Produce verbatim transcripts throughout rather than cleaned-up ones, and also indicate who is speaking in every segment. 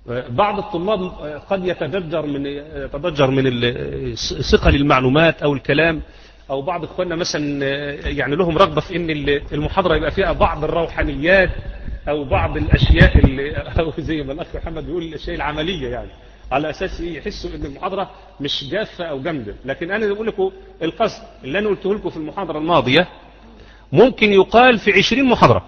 Speaker 1: بعض الطلاب قد يتضجر من يتضجر من ثقل المعلومات أو الكلام، أو بعض إخواننا مثلا يعني لهم رغبة في إن المحاضرة يبقى فيها بعض الروحانيات أو بعض الأشياء اللي أو زي ما الأخ محمد بيقول الأشياء العملية، يعني على أساس يحسوا إن المحاضرة مش جافة أو جامدة. لكن أنا بقول لكم القصد اللي أنا قلته لكم في المحاضرة الماضية ممكن يقال في عشرين محاضرة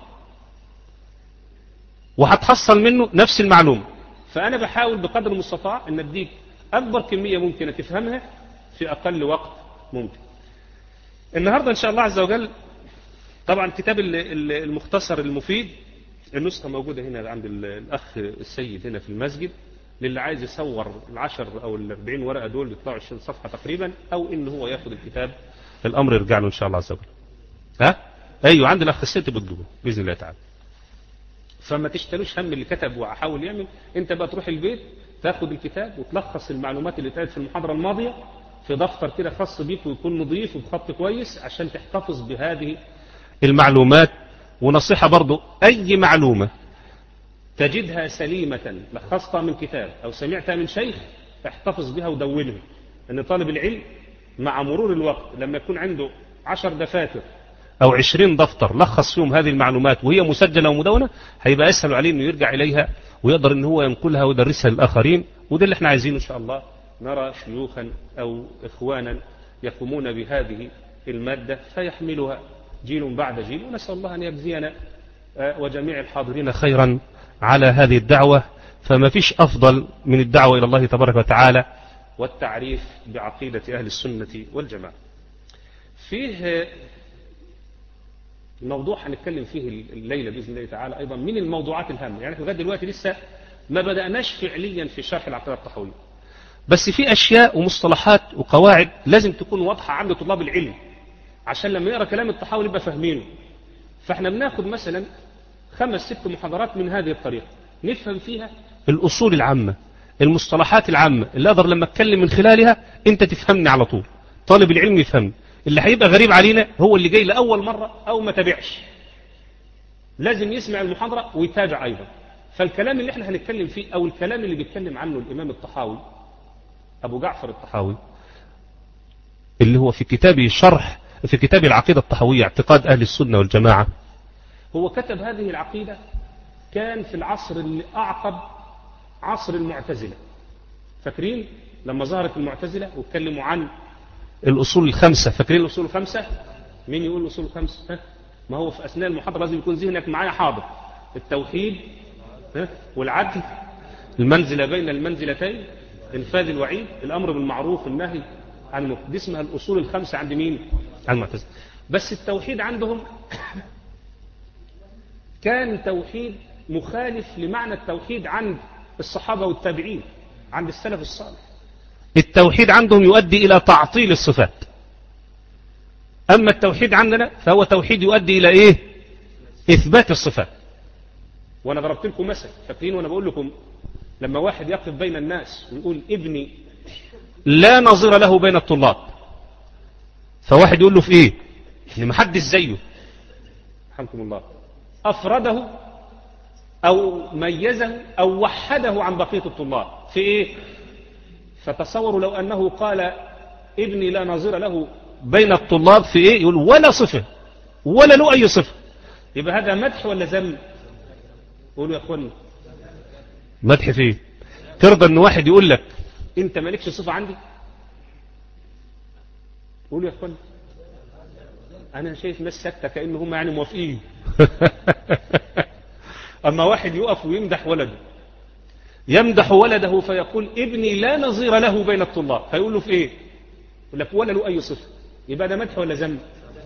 Speaker 1: وهتحصل منه نفس المعلومة. فأنا بحاول بقدر المستطاع أن أديك أكبر كمية ممكنة تفهمها في أقل وقت ممكن. النهاردة إن شاء الله عز وجل طبعا كتاب المختصر المفيد النسخة موجودة هنا عند الأخ السيد هنا في المسجد، للي عايز يصور العشر أو الأربعين ورقة دول بيطلعوا عشرين صفحة تقريبا، أو إن هو ياخد الكتاب الأمر يرجع له إن شاء الله عز وجل. ها؟ أيوه عند الأخ السيد بتجيبه بإذن الله تعالى. فما تشتروش هم اللي كتب وحاول يعمل، انت بقى تروح البيت تاخد الكتاب وتلخص المعلومات اللي اتقالت في المحاضرة الماضية في دفتر كده خاص بيك ويكون نظيف وبخط كويس عشان تحتفظ بهذه المعلومات. ونصيحة برضو، اي معلومة تجدها سليمة لخصتها من كتاب او سمعتها من شيخ احتفظ بها ودونها. ان طالب العلم مع مرور الوقت لما يكون عنده عشر دفاتر أو عشرين دفتر لخص فيهم هذه المعلومات وهي مسجلة ومدونة، هيبقى أسهل عليه أنه يرجع إليها ويقدر أنه هو ينقلها ويدرسها للآخرين. وده اللي احنا عايزينه إن شاء الله، نرى شيوخا أو إخوانا يقومون بهذه المادة فيحملها جيل بعد جيل. ونسأل الله أن يجزينا وجميع الحاضرين خيرا على هذه الدعوة. فما فيش أفضل من الدعوة إلى الله تبارك وتعالى والتعريف بعقيدة أهل السنة والجماعة. فيه موضوع هنتكلم فيه الليلة بإذن الله تعالى أيضا من الموضوعات الهامة، يعني لغاية دلوقتي لسه ما بدأناش فعليا في شرح العقيدة الطحاوية، بس في أشياء ومصطلحات وقواعد لازم تكون واضحة عند طلاب العلم عشان لما يقرأ كلام الطحاوي يبقى فاهمينه. فاحنا بناخد مثلا خمس ست محاضرات من هذه الطريقة نفهم فيها الأصول العامة، المصطلحات العامة اللي أقدر لما أتكلم من خلالها أنت تفهمني على طول، طالب العلم يفهمني. اللي هيبقى غريب علينا هو اللي جاي لأول مرة أو ما تابعش، لازم يسمع المحاضرة ويتابع أيضا. فالكلام اللي احنا هنتكلم فيه أو الكلام اللي بيتكلم عنه الإمام الطحاوي أبو جعفر الطحاوي اللي هو في كتابه شرح في كتاب العقيدة الطحاوية اعتقاد أهل السنة والجماعة، هو كتب هذه العقيدة كان في العصر اللي أعقب عصر المعتزلة. فاكرين لما ظهرت المعتزلة واتكلموا عن الأصول الخمسة؟ فاكرين الأصول الخمسة؟ مين يقول الأصول الخمسة؟ ها؟ ما هو في أثناء المحاضرة لازم يكون ذهنك معايا حاضر. التوحيد، ها؟ والعدل، المنزلة بين المنزلتين، إنفاذ الوعيد، الأمر بالمعروف، النهي عن المنكر. دي اسمها الأصول الخمسة عند مين؟ عند المعتزلة. بس التوحيد عندهم كان توحيد مخالف لمعنى التوحيد عند الصحابة والتابعين، عند السلف الصالح. التوحيد عندهم يؤدي إلى تعطيل الصفات، أما التوحيد عندنا فهو توحيد يؤدي إلى إيه؟ إثبات الصفات. وأنا ضربت لكم مثل، فاكرين وأنا بقول لكم لما واحد يقف بين الناس ويقول ابني لا نظير له بين الطلاب، فواحد يقول له في إيه؟ إن محدش زيه، رحمكم الله، أفرده أو ميزه أو وحده عن بقية الطلاب في إيه؟ فتصوروا لو أنه قال ابني لا نظير له بين الطلاب في إيه؟ يقول ولا صفة ولا له أي صفة، يبقى هذا مدح ولا ذم؟ قولوا يا أخواني، مدح فيه. ترضى أن واحد يقول لك أنت مالكش صفة عندي؟ قولوا يا أخواني. أنا شايف ناس سكتة كأنهم يعني موافقين. أما واحد يقف ويمدح ولده، يمدح ولده فيقول ابني لا نظير له بين الطلاب، فيقول له في إيه؟ يقول لك ولا له أي صفة، يبقى ده مدح ولا ذم؟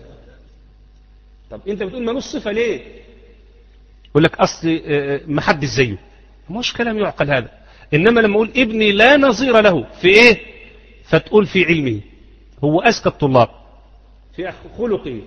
Speaker 1: طب أنت بتقول مالوش صفة ليه؟ يقول لك أصل ما حدش زيه. مش كلام يعقل هذا. إنما لما أقول ابني لا نظير له في إيه؟ فتقول في علمه، هو أذكى الطلاب، في خلقه،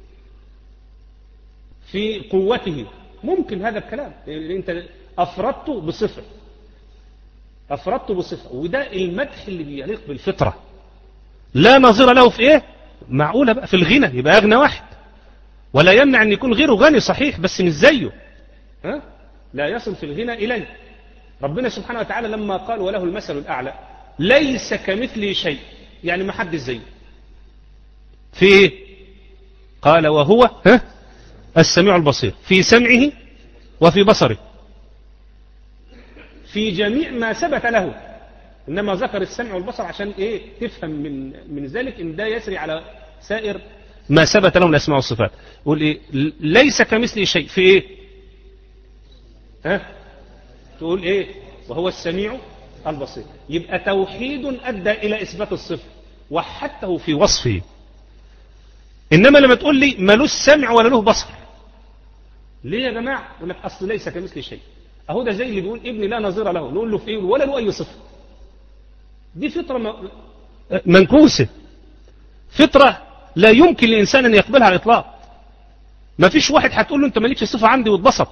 Speaker 1: في قوته، ممكن هذا الكلام. يعني أنت أفردته بصفة، أفردته بصفة، وده المدح اللي بيليق بالفطرة. لا نظير له في إيه؟ معقولة بقى في الغنى يبقى أغنى واحد، ولا يمنع أن يكون غيره غني صحيح بس مش زيه، ها؟ لا يصل في الغنى إليه، ربنا سبحانه وتعالى لما قال وله المثل الأعلى ليس كمثله شيء، يعني ما حد زيه في إيه؟ قال وهو ها السميع البصير، في سمعه وفي بصره، في جميع ما ثبت له. إنما ذكر السمع والبصر عشان إيه؟ تفهم من من ذلك إن ده يسري على سائر ما ثبت له من الأسماء والصفات. يقول إيه؟ ليس كمثله شيء في إيه؟ ها؟ تقول إيه؟ وهو السميع البصير. يبقى توحيد أدى إلى إثبات الصفة، وحدته في وصفه. إنما لما تقول لي ملوش سمع ولا له بصر، ليه يا جماعة؟ يقول لك أصل ليس كمثله شيء. أهو ده زي اللي بيقول ابني لا نظير له، نقول له في إيه؟ ولا له أي صفة. دي فطرة منكوسة، فطرة لا يمكن لإنسان أن يقبلها على الإطلاق. ما فيش واحد هتقول له أنت مالكش صفة عندي واتبسط،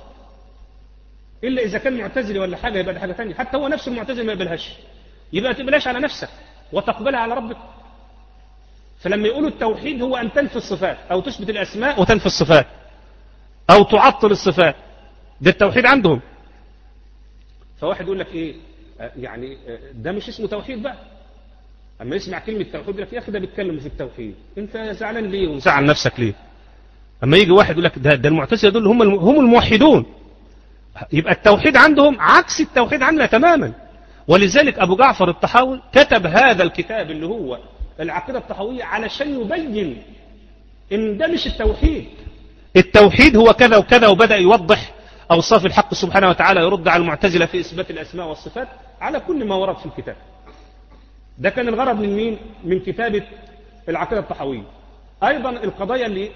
Speaker 1: إلا إذا كان معتزلي ولا حاجة، يبقى ده حاجة ثانية. حتى هو نفسه المعتزل ما يقبلهاش، يبقى تقبلهاش على نفسك وتقبلها على ربك. فلما يقولوا التوحيد هو أن تنفي الصفات أو تثبت الأسماء وتنفي الصفات أو تعطل الصفات، ده التوحيد عندهم. فواحد يقول لك إيه يعني ده مش اسمه توحيد بقى. أما يسمع كلمة توحيد يقول لك يا أخي ده بيتكلم في التوحيد، أنت زعلان ليه وزعل نفسك ليه؟ أما يجي واحد يقول لك ده, ده المعتزلة دول هم هم الموحدون، يبقى التوحيد عندهم عكس التوحيد عندنا تماما. ولذلك أبو جعفر الطحاوي كتب هذا الكتاب اللي هو العقيدة الطحاوية علشان يبين إن ده مش التوحيد. التوحيد هو كذا وكذا، وبدأ يوضح أوصاف الحق سبحانه وتعالى، يرد على المعتزلة في إثبات الأسماء والصفات على كل ما ورد في الكتاب. ده كان الغرض من مين؟ من كتابة العقيدة الطحاوية. أيضا القضايا اللي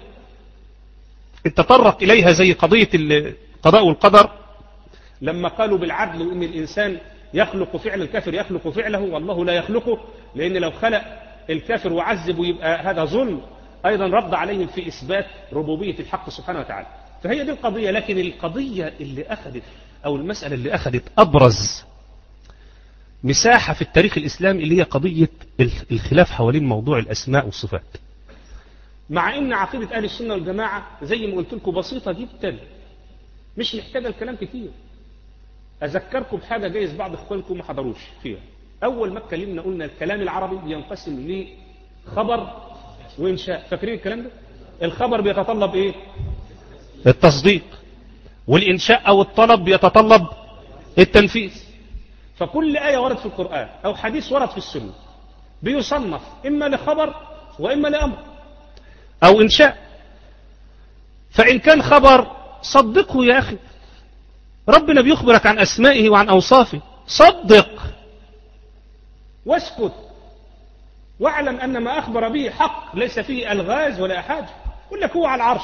Speaker 1: تطرق إليها زي قضية القضاء والقدر، لما قالوا بالعدل وإن الإنسان يخلق فعل الكافر يخلق فعله والله لا يخلقه، لأن لو خلق الكافر وعذب ويبقى هذا ظلم. أيضا رد عليهم في إثبات ربوبية الحق سبحانه وتعالى. فهي دي القضية. لكن القضية اللي أخذت أو المسألة اللي أخذت أبرز مساحة في التاريخ الإسلامي اللي هي قضية الخلاف حوالين موضوع الأسماء والصفات. مع إن عقيدة أهل السنة والجماعة زي ما قلت لكم بسيطة جدا، مش محتاجة الكلام كتير. أذكركم بحاجة جايز بعض إخوانكم ما حضروش فيها. أول ما اتكلمنا قلنا الكلام العربي ينقسم لخبر وإنشاء. فاكرين الكلام ده؟ الخبر بيتطلب إيه؟ التصديق. والإنشاء أو الطلب بيتطلب التنفيذ. فكل آية ورد في القرآن أو حديث ورد في السنة بيصنف إما لخبر وإما لأمر أو إنشاء. فإن كان خبر صدقه يا أخي، ربنا بيخبرك عن أسمائه وعن أوصافه، صدق واسكت واعلم أن ما أخبر به حق ليس فيه ألغاز ولا حاجة. يقول لك هو على العرش،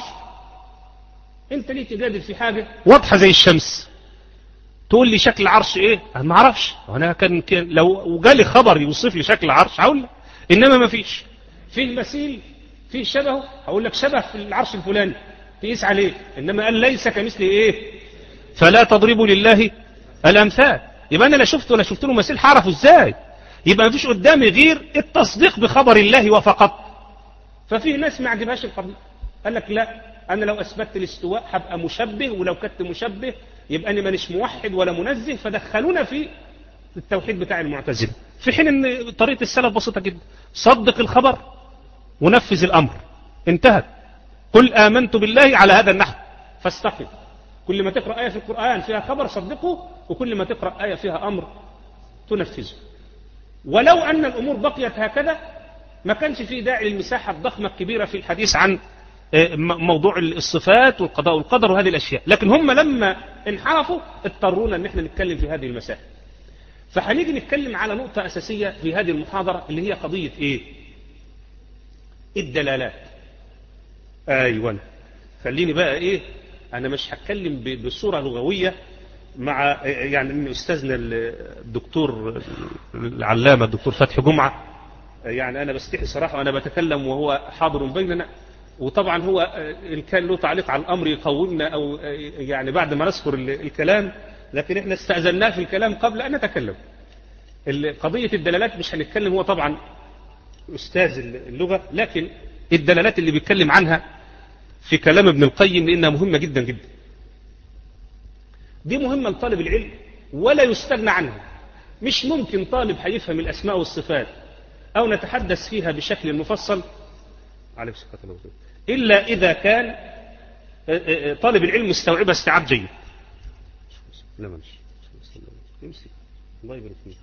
Speaker 1: أنت ليه تجادل في حاجة واضحة زي الشمس؟ تقول لي شكل العرش إيه؟ أنا ما أعرفش. وأنا كان, كان لو جالي خبر يوصف لي شكل العرش هقول لك، إنما ما فيش. فيه مثيل، فيه شبهه، هقول لك شبه في العرش الفلاني تقيس عليه. إنما قال ليس كمثله إيه؟ فلا تضربوا لله الأمثال. يبقى أنا لا شفت ولا شفت له مثيل، هعرفه إزاي؟ يبقى ما فيش قدامي غير التصديق بخبر الله وفقط. ففي ناس ما عجبهاش القضية، قال لك لا، أنا لو أثبتت الاستواء هبقى مشبه، ولو كنت مشبه يبقى أنا مانيش موحد ولا منزه، فدخلونا في التوحيد بتاع المعتزلة. في حين أن طريقة السلف بسيطة جدا، صدق الخبر ونفذ الأمر، انتهت. قل آمنت بالله على هذا النحو فاستقم. كل ما تقرأ آية في القرآن فيها خبر صدقه، وكل ما تقرأ آية فيها أمر تنفذه. ولو أن الأمور بقيت هكذا ما كانش فيه داعي للمساحة الضخمة الكبيرة في الحديث عن موضوع الصفات والقضاء والقدر وهذه الأشياء. لكن هم لما انحرفوا اضطرونا أن احنا نتكلم في هذه المسائل. فهنيجي نتكلم على نقطة أساسية في هذه المحاضرة اللي هي قضية إيه؟ الدلالات. أيوة، خليني بقى إيه، أنا مش هتكلم بصورة لغوية مع يعني إن أستاذنا الدكتور العلامة الدكتور فتحي جمعة، يعني أنا بستحي صراحة وأنا بتكلم وهو حاضر بيننا. وطبعا هو إن كان له تعليق على الأمر يقومنا أو يعني بعد ما نذكر الكلام، لكن إحنا استأذناه في الكلام قبل أن نتكلم. قضية الدلالات مش هنتكلم، هو طبعا أستاذ اللغة، لكن الدلالات اللي بيتكلم عنها في كلام ابن القيم لأنها مهمة جدا جدا. دي مهمة لطالب العلم ولا يستغنى عنها. مش ممكن طالب هيفهم الأسماء والصفات أو نتحدث فيها بشكل مفصل عليه الصلاة والسلام إلا إذا كان طالب العلم مستوعبها استيعاب جيد. لا ماشي امسك الله يبارك فيك.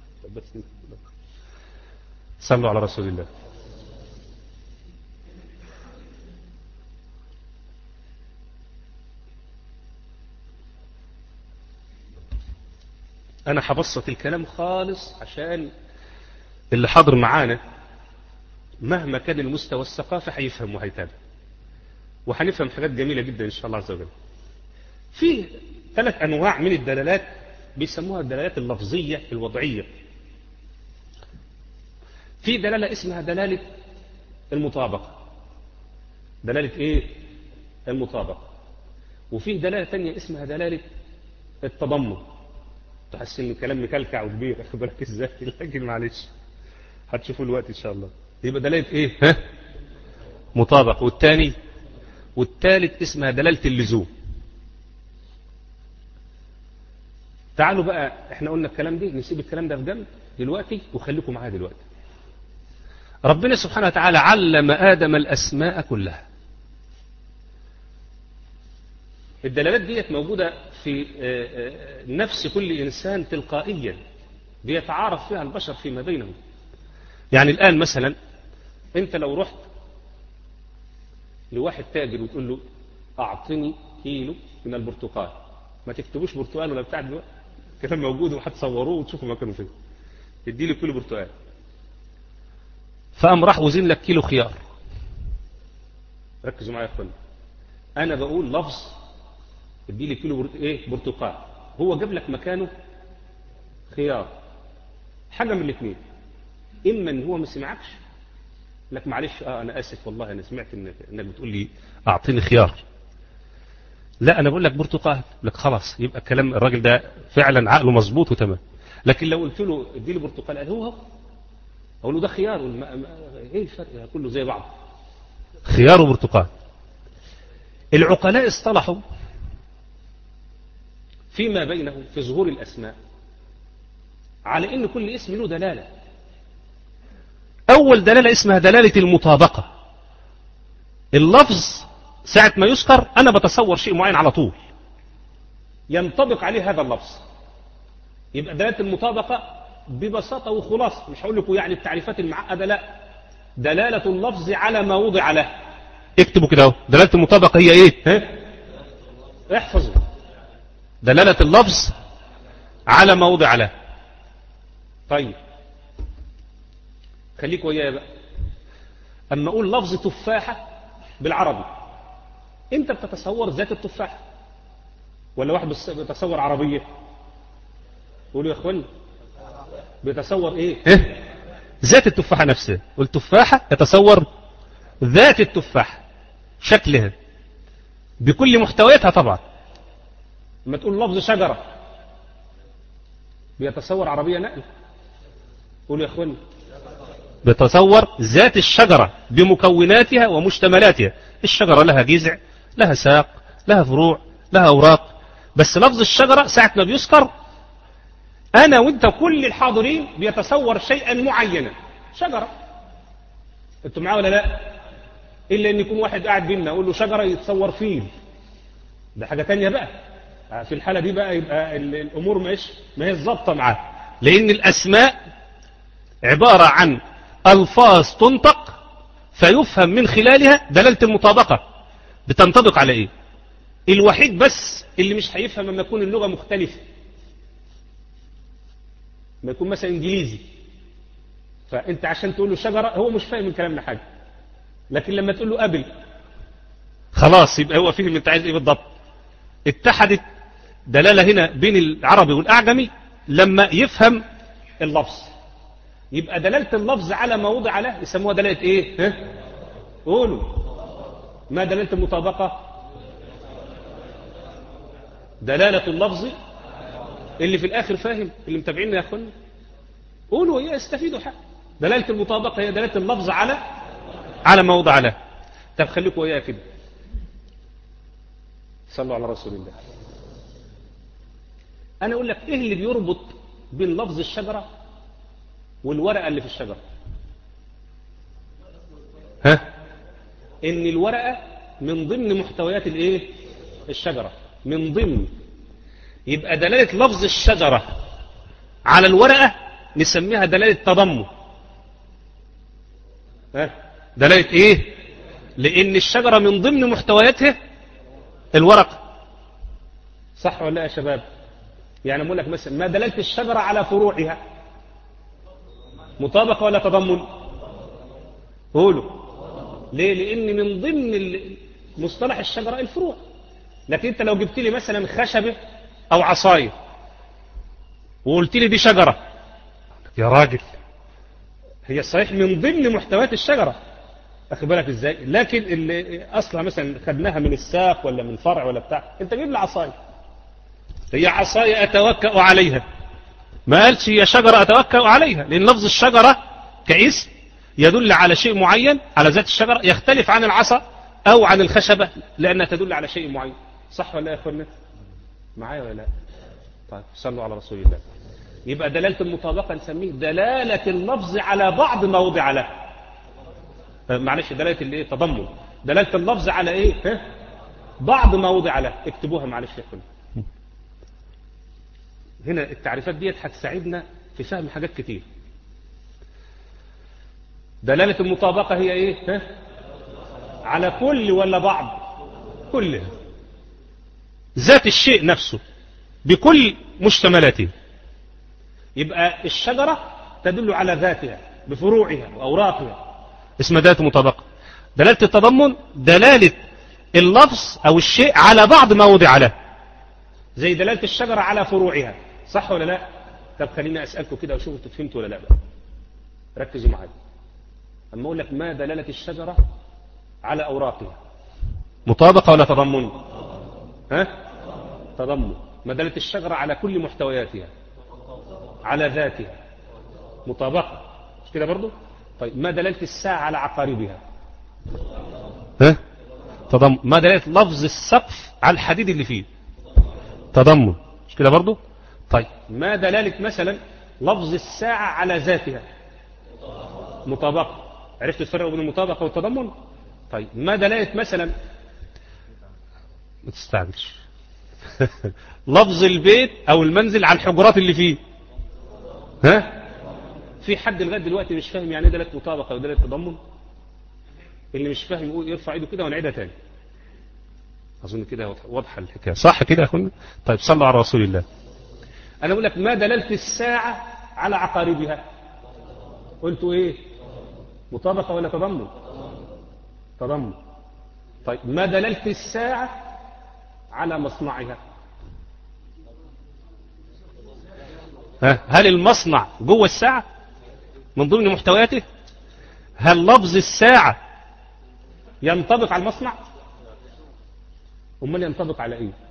Speaker 1: صلوا على رسول الله. أنا هبسط الكلام خالص عشان اللي حاضر معانا مهما كان المستوى الثقافي هيفهم وهيتابع وهنفهم حاجات جميلة جدا إن شاء الله عز وجل. في ثلاث أنواع من الدلالات بيسموها الدلالات اللفظية الوضعية. في دلالة اسمها دلالة المطابقة، دلالة إيه؟ المطابقة. وفي دلالة تانية اسمها دلالة التضمن. تحس ان الكلام مكلكع وكبير، اخد بالك ازاي؟ لكن معلش هتشوفوا الوقت ان شاء الله. يبقى دلاله ايه؟ ها؟ مطابق. والثاني والثالث اسمها دلاله اللزوم. تعالوا بقى، احنا قلنا الكلام دي نسيب الكلام ده في جنب دلوقتي وخليكم معايا دلوقتي. ربنا سبحانه وتعالى علم آدم الأسماء كلها. الدلالات ديت موجودة في نفس كل إنسان تلقائيا بيتعارف فيها البشر فيما بينهم. يعني الآن مثلا أنت لو رحت لواحد تاجر وتقول له أعطني كيلو من البرتقال، ما تكتبوش برتقال ولا بتاع دلوقتي، كلام موجود وهتصوروه وتشوفوا مكانه فين. ادي لي كيلو برتقال، فقام راح وزن لك كيلو خيار. ركزوا معايا يا اخوانا، انا بقول لفظ ادي لي كيلو برت... ايه برتقال، هو جاب لك مكانه خيار. حاجه من الاثنين، اما ان هو ما سمعكش لك معلش اه انا اسف والله انا سمعت انك, إنك بتقول لي اعطيني خيار، لا انا بقول لك برتقال، لك خلاص يبقى الكلام الراجل ده فعلا عقله مظبوط وتمام. لكن لو قلت له ادي لي برتقال قال هو هو اقول له ده خيار والما... ما... ايه الفرق؟ كله زي بعض، خيار وبرتقال. العقلاء اصطلحوا فيما بينهم في ظهور الاسماء على ان كل اسم له دلاله. اول دلاله اسمها دلاله المطابقه. اللفظ ساعه ما يذكر انا بتصور شيء معين على طول ينطبق عليه هذا اللفظ، يبقى دلاله المطابقه ببساطه وخلاصه. مش هقول لكم يعني التعريفات المعقده، لا، دلاله اللفظ على ما وضع له. اكتبوا كده اهو، دلاله المطابقه هي ايه؟ ها؟ احفظوا، دلاله اللفظ على ما وضع له. طيب خليك ويايا بقى. اما اقول لفظ تفاحه بالعربي، انت بتتصور ذات التفاحه ولا واحد بيتصور عربيه؟ قولوا يا اخوان، بيتصور ايه؟ إيه؟ ذات التفاحه نفسها. والتفاحه يتصور ذات التفاحه، شكلها بكل محتوياتها طبعا. لما تقول لفظ شجره بيتصور عربيه نقل. قولوا يا اخوان، بيتصور ذات الشجره بمكوناتها ومشتملاتها. الشجره لها جذع، لها ساق، لها فروع، لها اوراق. بس لفظ الشجره ساعه ما بيذكر انا وانت كل الحاضرين بيتصور شيئا معينا، شجره. انتوا معايا ولا لا؟ الا ان يكون واحد قاعد بينا اقول له شجره يتصور فيل، ده حاجه تانية بقى. في الحاله دي بقى يبقى الامور مش ما هي ظابطه معاه، لان الاسماء عباره عن الفاظ تنطق فيفهم من خلالها دلاله المطابقه بتنطبق على ايه. الوحيد بس اللي مش هيفهم لما تكون اللغه مختلفه، ما يكون مثلا انجليزي، فانت عشان تقول له شجره هو مش فاهم من كلامنا حاجه، لكن لما تقول له ابل خلاص يبقى هو فهم انت عايز ايه بالضبط. اتحدت دلاله هنا بين العربي والاعجمي لما يفهم اللفظ. يبقى دلاله اللفظ على ما وضع له يسموها دلاله ايه؟ ها؟ قولوا، ما دلاله المطابقه؟ دلاله اللفظ اللي في الاخر فاهم، اللي متابعيننا يا اخوانا قولوا يا استفيدوا حق. دلاله المطابقه هي دلاله اللفظ على على ما وضع له. طب خليكم ويايا كده، صلوا على رسول الله. أنا أقول لك إيه اللي بيربط بين لفظ الشجرة والورقة اللي في الشجرة؟ ها؟ إن الورقة من ضمن محتويات الإيه؟ الشجرة، من ضمن. يبقى دلالة لفظ الشجرة على الورقة نسميها دلالة تضمن. ها؟ دلالة إيه؟ لأن الشجرة من ضمن محتوياتها الورقة. صح ولا لا يا شباب؟ يعني أقول لك مثلا ما دلالة الشجرة على فروعها؟ مطابقة ولا تضمن؟ قولوا. ليه؟ لأن من ضمن مصطلح الشجرة الفروع. لكن أنت لو جبت لي مثلا خشبة أو عصاية وقلت لي دي شجرة، يا راجل هي صحيح من ضمن محتويات الشجرة، أخي بالك إزاي؟ لكن اللي أصلا مثلا خدناها من الساق ولا من فرع ولا بتاع، أنت جيب لي عصاية، هي عصاية أتوكأ عليها، ما قالش هي شجرة أتوكأ عليها، لأن لفظ الشجرة كاسم يدل على شيء معين، على ذات الشجرة، يختلف عن العصا أو عن الخشبة لأنها تدل على شيء معين. صح ولا يا أخوانا؟ معايا ولا لا؟ طيب صلوا على رسول الله. يبقى دلالة المطابقة نسميه دلالة اللفظ على بعض ما وضع له. معلش دلالة الايه؟ تضمن. دلالة اللفظ على ايه؟ ها؟ بعض ما وضع له. اكتبوها معلش يا اخوانا. هنا التعريفات ديت هتساعدنا في فهم حاجات كتير. دلالة المطابقة هي ايه؟ ها؟ على كل ولا بعض؟ كلها. ذات الشيء نفسه بكل مشتملاته. يبقى الشجرة تدل على ذاتها بفروعها وأوراقها، اسمها دلالة المطابقة. دلالة التضمن دلالة اللفظ أو الشيء على بعض ما وضع له، زي دلالة الشجرة على فروعها. صح ولا لا؟ طب خليني أسألكم كده وشوفوا انتوا فهمتوا ولا لا بقى. ركزوا معايا. أما أقول لك ما دلالة الشجرة على أوراقها، مطابقة ولا تضمن؟ ها؟ تضمن. ما دلالة الشجرة على كل محتوياتها، على ذاتها، مطابقة، مش كده برضو؟ طيب ما دلالة الساعة على عقاربها؟ ها؟ تضمن. ما دلالة لفظ السقف على الحديد اللي فيه؟ تضمن، مش كده برضو؟ طيب ما دلالة مثلا لفظ الساعة على ذاتها؟ مطابقة. عرفت الفرق بين المطابقة والتضمن؟ طيب ما دلالة مثلا، ما تستعجلش لفظ البيت او المنزل على الحجرات اللي فيه؟ ها؟ في حد لغايه دلوقتي مش فاهم يعني ايه دلاله مطابقه ودلاله تضمن؟ اللي مش فاهم يقول يرفع ايده كده ونعيدها تاني. اظن كده واضحه الحكايه. صح كده يا اخوانا؟ طيب صلوا على رسول الله. انا اقول لك ما دلاله الساعه على عقاربها؟ قلتوا ايه؟ مطابقه ولا تضمن؟ تضمن. طيب ما دلاله الساعه على مصنعها؟ ها؟ هل المصنع جوه الساعة من ضمن محتوياته؟ هل لفظ الساعة ينطبق على المصنع؟ امال ينطبق على ايه؟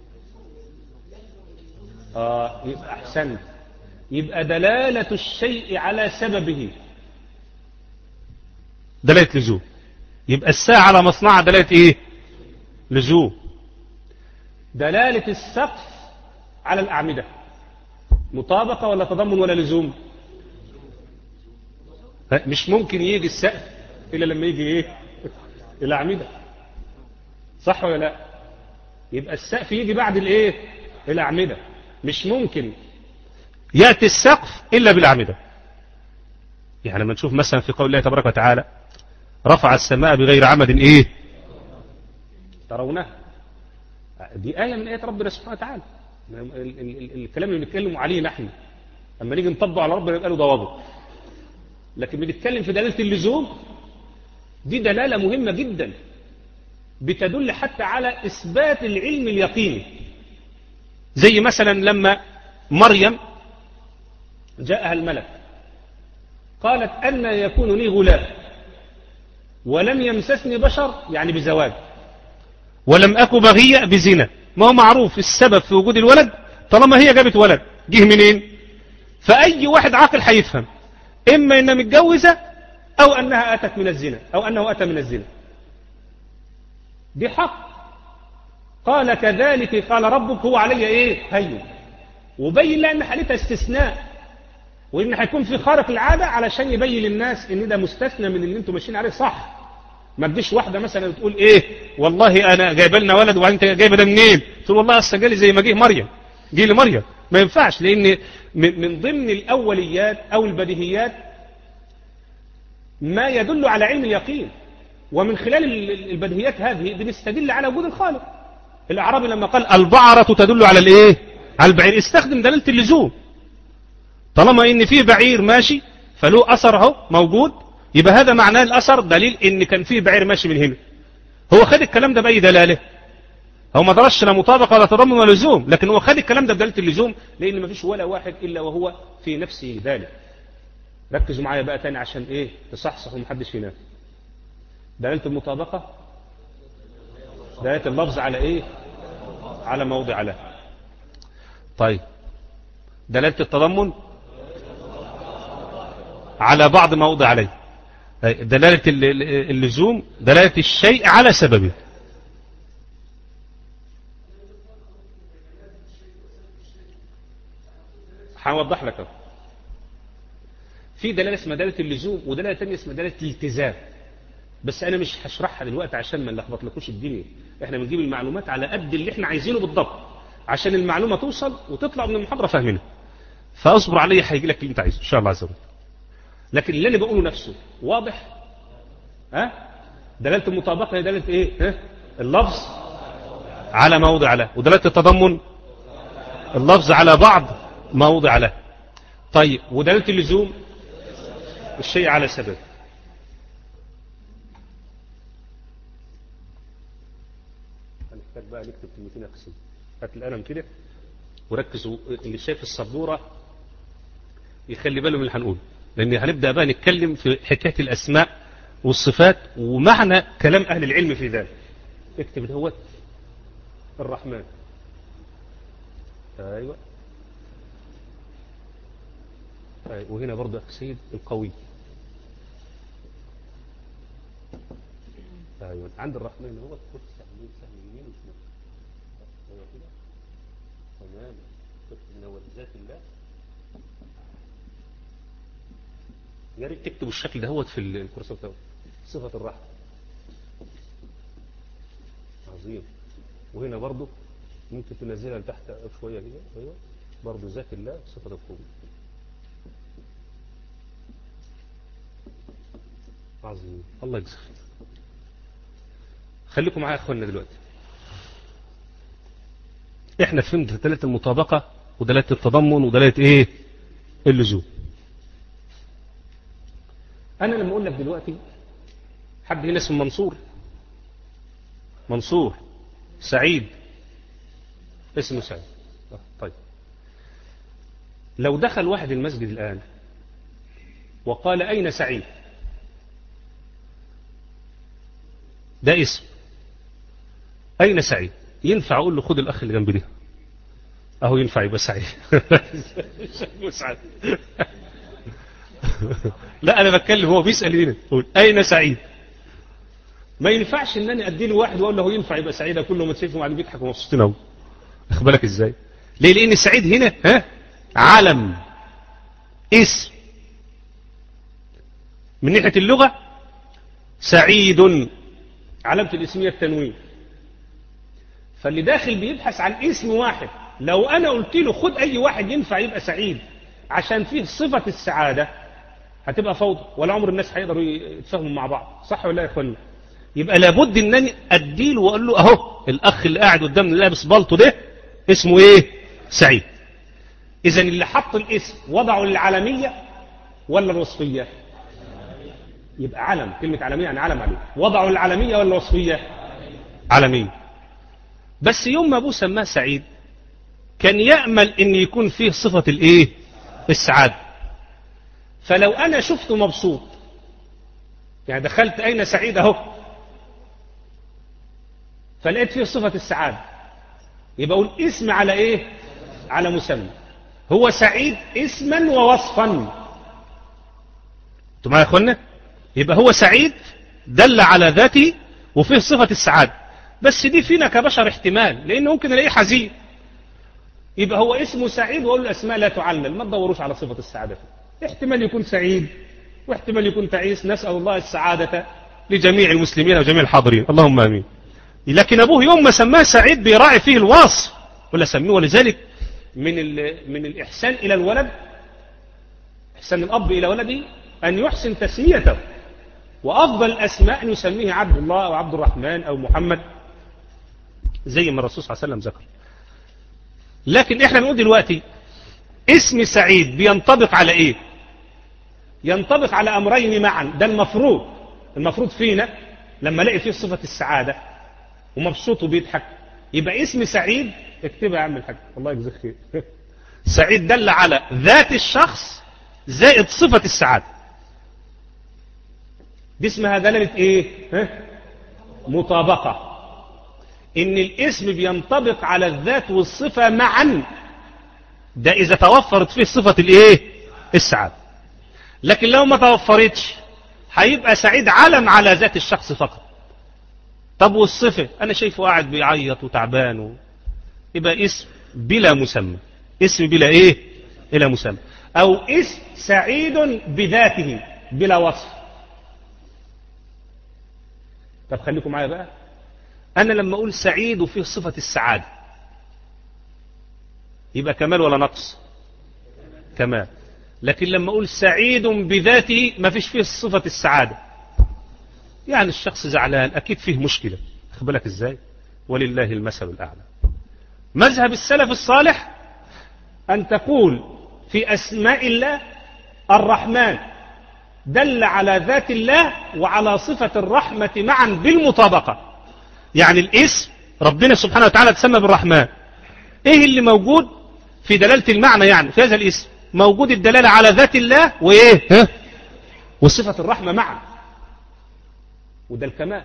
Speaker 1: اه يبقى احسنت. يبقى دلالة الشيء على سببه دلالة لزوم. يبقى الساعة على مصنعها دلالة ايه؟ لزوم. دلالة السقف على الأعمدة مطابقة ولا تضمن ولا لزوم؟ مش ممكن يجي السقف إلا لما يجي إيه؟ الأعمدة. صح ولا لا؟ يبقى السقف يجي بعد الإيه؟ الأعمدة. مش ممكن يأتي السقف إلا بالأعمدة. يعني لما نشوف مثلا في قول الله تبارك وتعالى رفع السماء بغير عمد إيه؟ ترونها. دي آية من آيات ربنا سبحانه وتعالى. الكلام اللي بنتكلم عليه نحن اما نيجي نطبق على ربنا يبقى له ضوابط. لكن بنتكلم في دلالة اللزوم، دي دلالة مهمة جدا بتدل حتى على إثبات العلم اليقيني. زي مثلا لما مريم جاءها الملك قالت أن يكون لي غلام ولم يمسسني بشر، يعني بزواج، ولم أك بغية بزنا. ما هو معروف السبب في وجود الولد طالما هي جابت ولد جه منين؟ فأي واحد عاقل هيفهم إما إنها متجوزة أو أنها أتت من الزنا أو أنه أتى من الزنا. دي حق. قال كذلك قال ربك هو علي إيه؟ هين. وبين لها ان حالتها استثناء وان هيكون في خارق العاده علشان يبين للناس ان ده مستثنى من اللي انتم ماشيين عليه صح. ما تجيش واحده مثلا تقول ايه والله انا جايبه لنا ولد وانت جايبه ده منين؟ تقول والله اصل جالي زي ما جه مريم، جه لمريم. ما ينفعش، لان من ضمن الاوليات او البديهيات ما يدل على علم اليقين، ومن خلال البديهيات هذه بنستدل على وجود الخالق. الاعرابي لما قال البعره تدل على الايه؟ على البعير، استخدم دلاله اللزوم. طالما ان فيه بعير ماشي فله اثر اهو موجود، يبقى هذا معناه الاثر دليل ان كان فيه بعير ماشي من هنا. هو خد الكلام ده باي دلاله؟ هو ما درسش لا مطابقه ولا تضمن ولا لزوم، لكن هو خد الكلام ده بدلاله اللزوم، لان ما فيش ولا واحد الا وهو في نفسه ذلك. ركزوا معايا بقى تاني عشان ايه تصحصح ومحدش ينام. دلاله المطابقه دلاله اللفظ على ايه؟ على موضع له. طيب دلاله التضمن على بعض موضع عليه. دلاله اللزوم دلاله الشيء على سببه. هوضح لك. في دلاله اسمها دلاله اللزوم ودلاله ثانيه اسمها دلاله الالتزام، بس انا مش هشرحها دلوقتي عشان ما نلخبطلكوش الدنيا. احنا بنجيب المعلومات على قد اللي احنا عايزينه بالضبط عشان المعلومه توصل وتطلع من المحاضره فاهمينها. فاصبر عليا هيجي لك اللي انت عايزه ان شاء الله عز وجل. لكن اللي انا بقوله نفسه واضح؟ ها؟ دلاله المطابقه هي دلاله ايه؟ ها؟ اللفظ على موضع له، ودلاله التضمن اللفظ على بعض موضع له. طيب ودلاله اللزوم الشيء على سبب. هنحتاج بقى نكتب كلمتين اقسم. هات القلم كده وركزوا، اللي شايف السبوره يخلي باله من اللي هنقوله، لان هنبدا بقى نتكلم في حكايه الاسماء والصفات ومعنى كلام اهل العلم في ذلك. اكتب دوت الرحمن. ايوه أيوة. وهنا برضه اخي سيد القوي. ايوه عند الرحمن هو خد سهم سهم يمين وشمال. ايوه كده تمام. من اول ذات الله. يا ريت تكتبوا الشكل ده هو في الكورس بتاعه. صفة الرحمة. عظيم. وهنا برضه ممكن تنزلها لتحت شوية كده. ايوه برضه ذات الله صفة القوة. عظيم. الله يجزاك. خليكم معايا يا اخوانا دلوقتي. احنا فهمت دلاله المطابقه ودلاله التضمن ودلاله ايه؟ اللزوم. انا لما اقول لك دلوقتي حد هنا اسمه منصور، منصور سعيد، اسمه سعيد. طيب لو دخل واحد المسجد الان وقال اين سعيد؟ ده اسم. أين سعيد؟ ينفع أقول له خد الأخ اللي جنبي ده أهو ينفع يبقى سعيد. لا أنا بتكلم هو بيسأل هنا يقول أين سعيد؟ ما ينفعش إن أنا أدي له واحد وأقول له هو ينفع يبقى سعيد كلهم متشايفهم وقاعدين بيضحكوا ومبسوطين أهو. أخد بالك إزاي؟ ليه؟ لأن سعيد هنا ها علم اسم من ناحية اللغة. سعيد علامة الاسمية التنوين. فاللي داخل بيبحث عن اسم واحد. لو أنا قلت له خد أي واحد ينفع يبقى سعيد عشان فيه صفة السعادة هتبقى فوضى، ولا عمر الناس هيقدروا يتفاهموا مع بعض. صح ولا يا إخواني؟ يبقى لابد إنني أديله وأقول له أهو الأخ اللي قاعد قدامنا لابس بالطو ده اسمه إيه؟ سعيد. إذا اللي حط الاسم وضعه للعالمية ولا الوصفية؟ يبقى علم. كلمة عالمية يعني علم عليه. وضعه العالمية ولا الوصفية؟ عالمية. بس يوم ما أبوه سماه سعيد كان يأمل إن يكون فيه صفة الإيه؟ السعادة. فلو أنا شفته مبسوط يعني دخلت أين سعيد أهو فلقيت فيه صفة السعادة يبقى أقول اسم على إيه؟ على مسمى. هو سعيد اسما ووصفا. أنتم معايا يا أخوانا؟ يبقى هو سعيد دل على ذاته وفيه صفة السعادة. بس دي فينا كبشر احتمال، لأنه ممكن الاقيه حزين. يبقى هو اسمه سعيد وأقول الأسماء لا تعلل، ما تدوروش على صفة السعادة فيه. احتمال يكون سعيد واحتمال يكون تعيس، نسأل الله السعادة لجميع المسلمين وجميع الحاضرين، اللهم آمين. لكن أبوه يوم ما سماه سعيد بيراعي فيه الوصف ولا سميه. ولذلك من من الإحسان إلى الولد، إحسان الأب إلى ولده أن يحسن تسميته، وأفضل الأسماء أن يسميه عبد الله أو عبد الرحمن أو محمد زي ما الرسول صلى الله عليه وسلم ذكر. لكن إحنا بنقول دلوقتي اسم سعيد بينطبق على إيه؟ ينطبق على أمرين معا. ده المفروض المفروض فينا لما الاقي فيه صفة السعادة ومبسوط وبيضحك يبقى اسم سعيد. اكتبها يا عم الحاج الله يجزيك خير. سعيد دل على ذات الشخص زائد صفة السعادة. دي اسمها دلالة ايه؟ ها؟ مطابقة. ان الاسم بينطبق على الذات والصفة معا، ده اذا توفرت فيه صفة الايه؟ السعادة. لكن لو ما توفرتش هيبقى سعيد علم على ذات الشخص فقط. طب والصفة انا شايفه قاعد بيعيط وتعبان و... يبقى اسم بلا مسمى. اسم بلا ايه؟ بلا مسمى. او اسم سعيد بذاته بلا وصف. طب خليكم معايا بقى. انا لما اقول سعيد وفيه صفة السعادة يبقى كمال ولا نقص؟ كمال. لكن لما اقول سعيد بذاته ما فيش فيه صفة السعادة، يعني الشخص زعلان اكيد فيه مشكلة. خد بالك ازاي؟ ولله المثل الاعلى. مذهب السلف الصالح ان تقول في اسماء الله الرحمن دل على ذات الله وعلى صفة الرحمة معا بالمطابقة. يعني الاسم ربنا سبحانه وتعالى تسمى بالرحمن، ايه اللي موجود في دلالة المعنى؟ يعني في هذا الاسم موجود الدلالة على ذات الله وايه؟ ها؟ وصفة الرحمة معا، وده الكمال.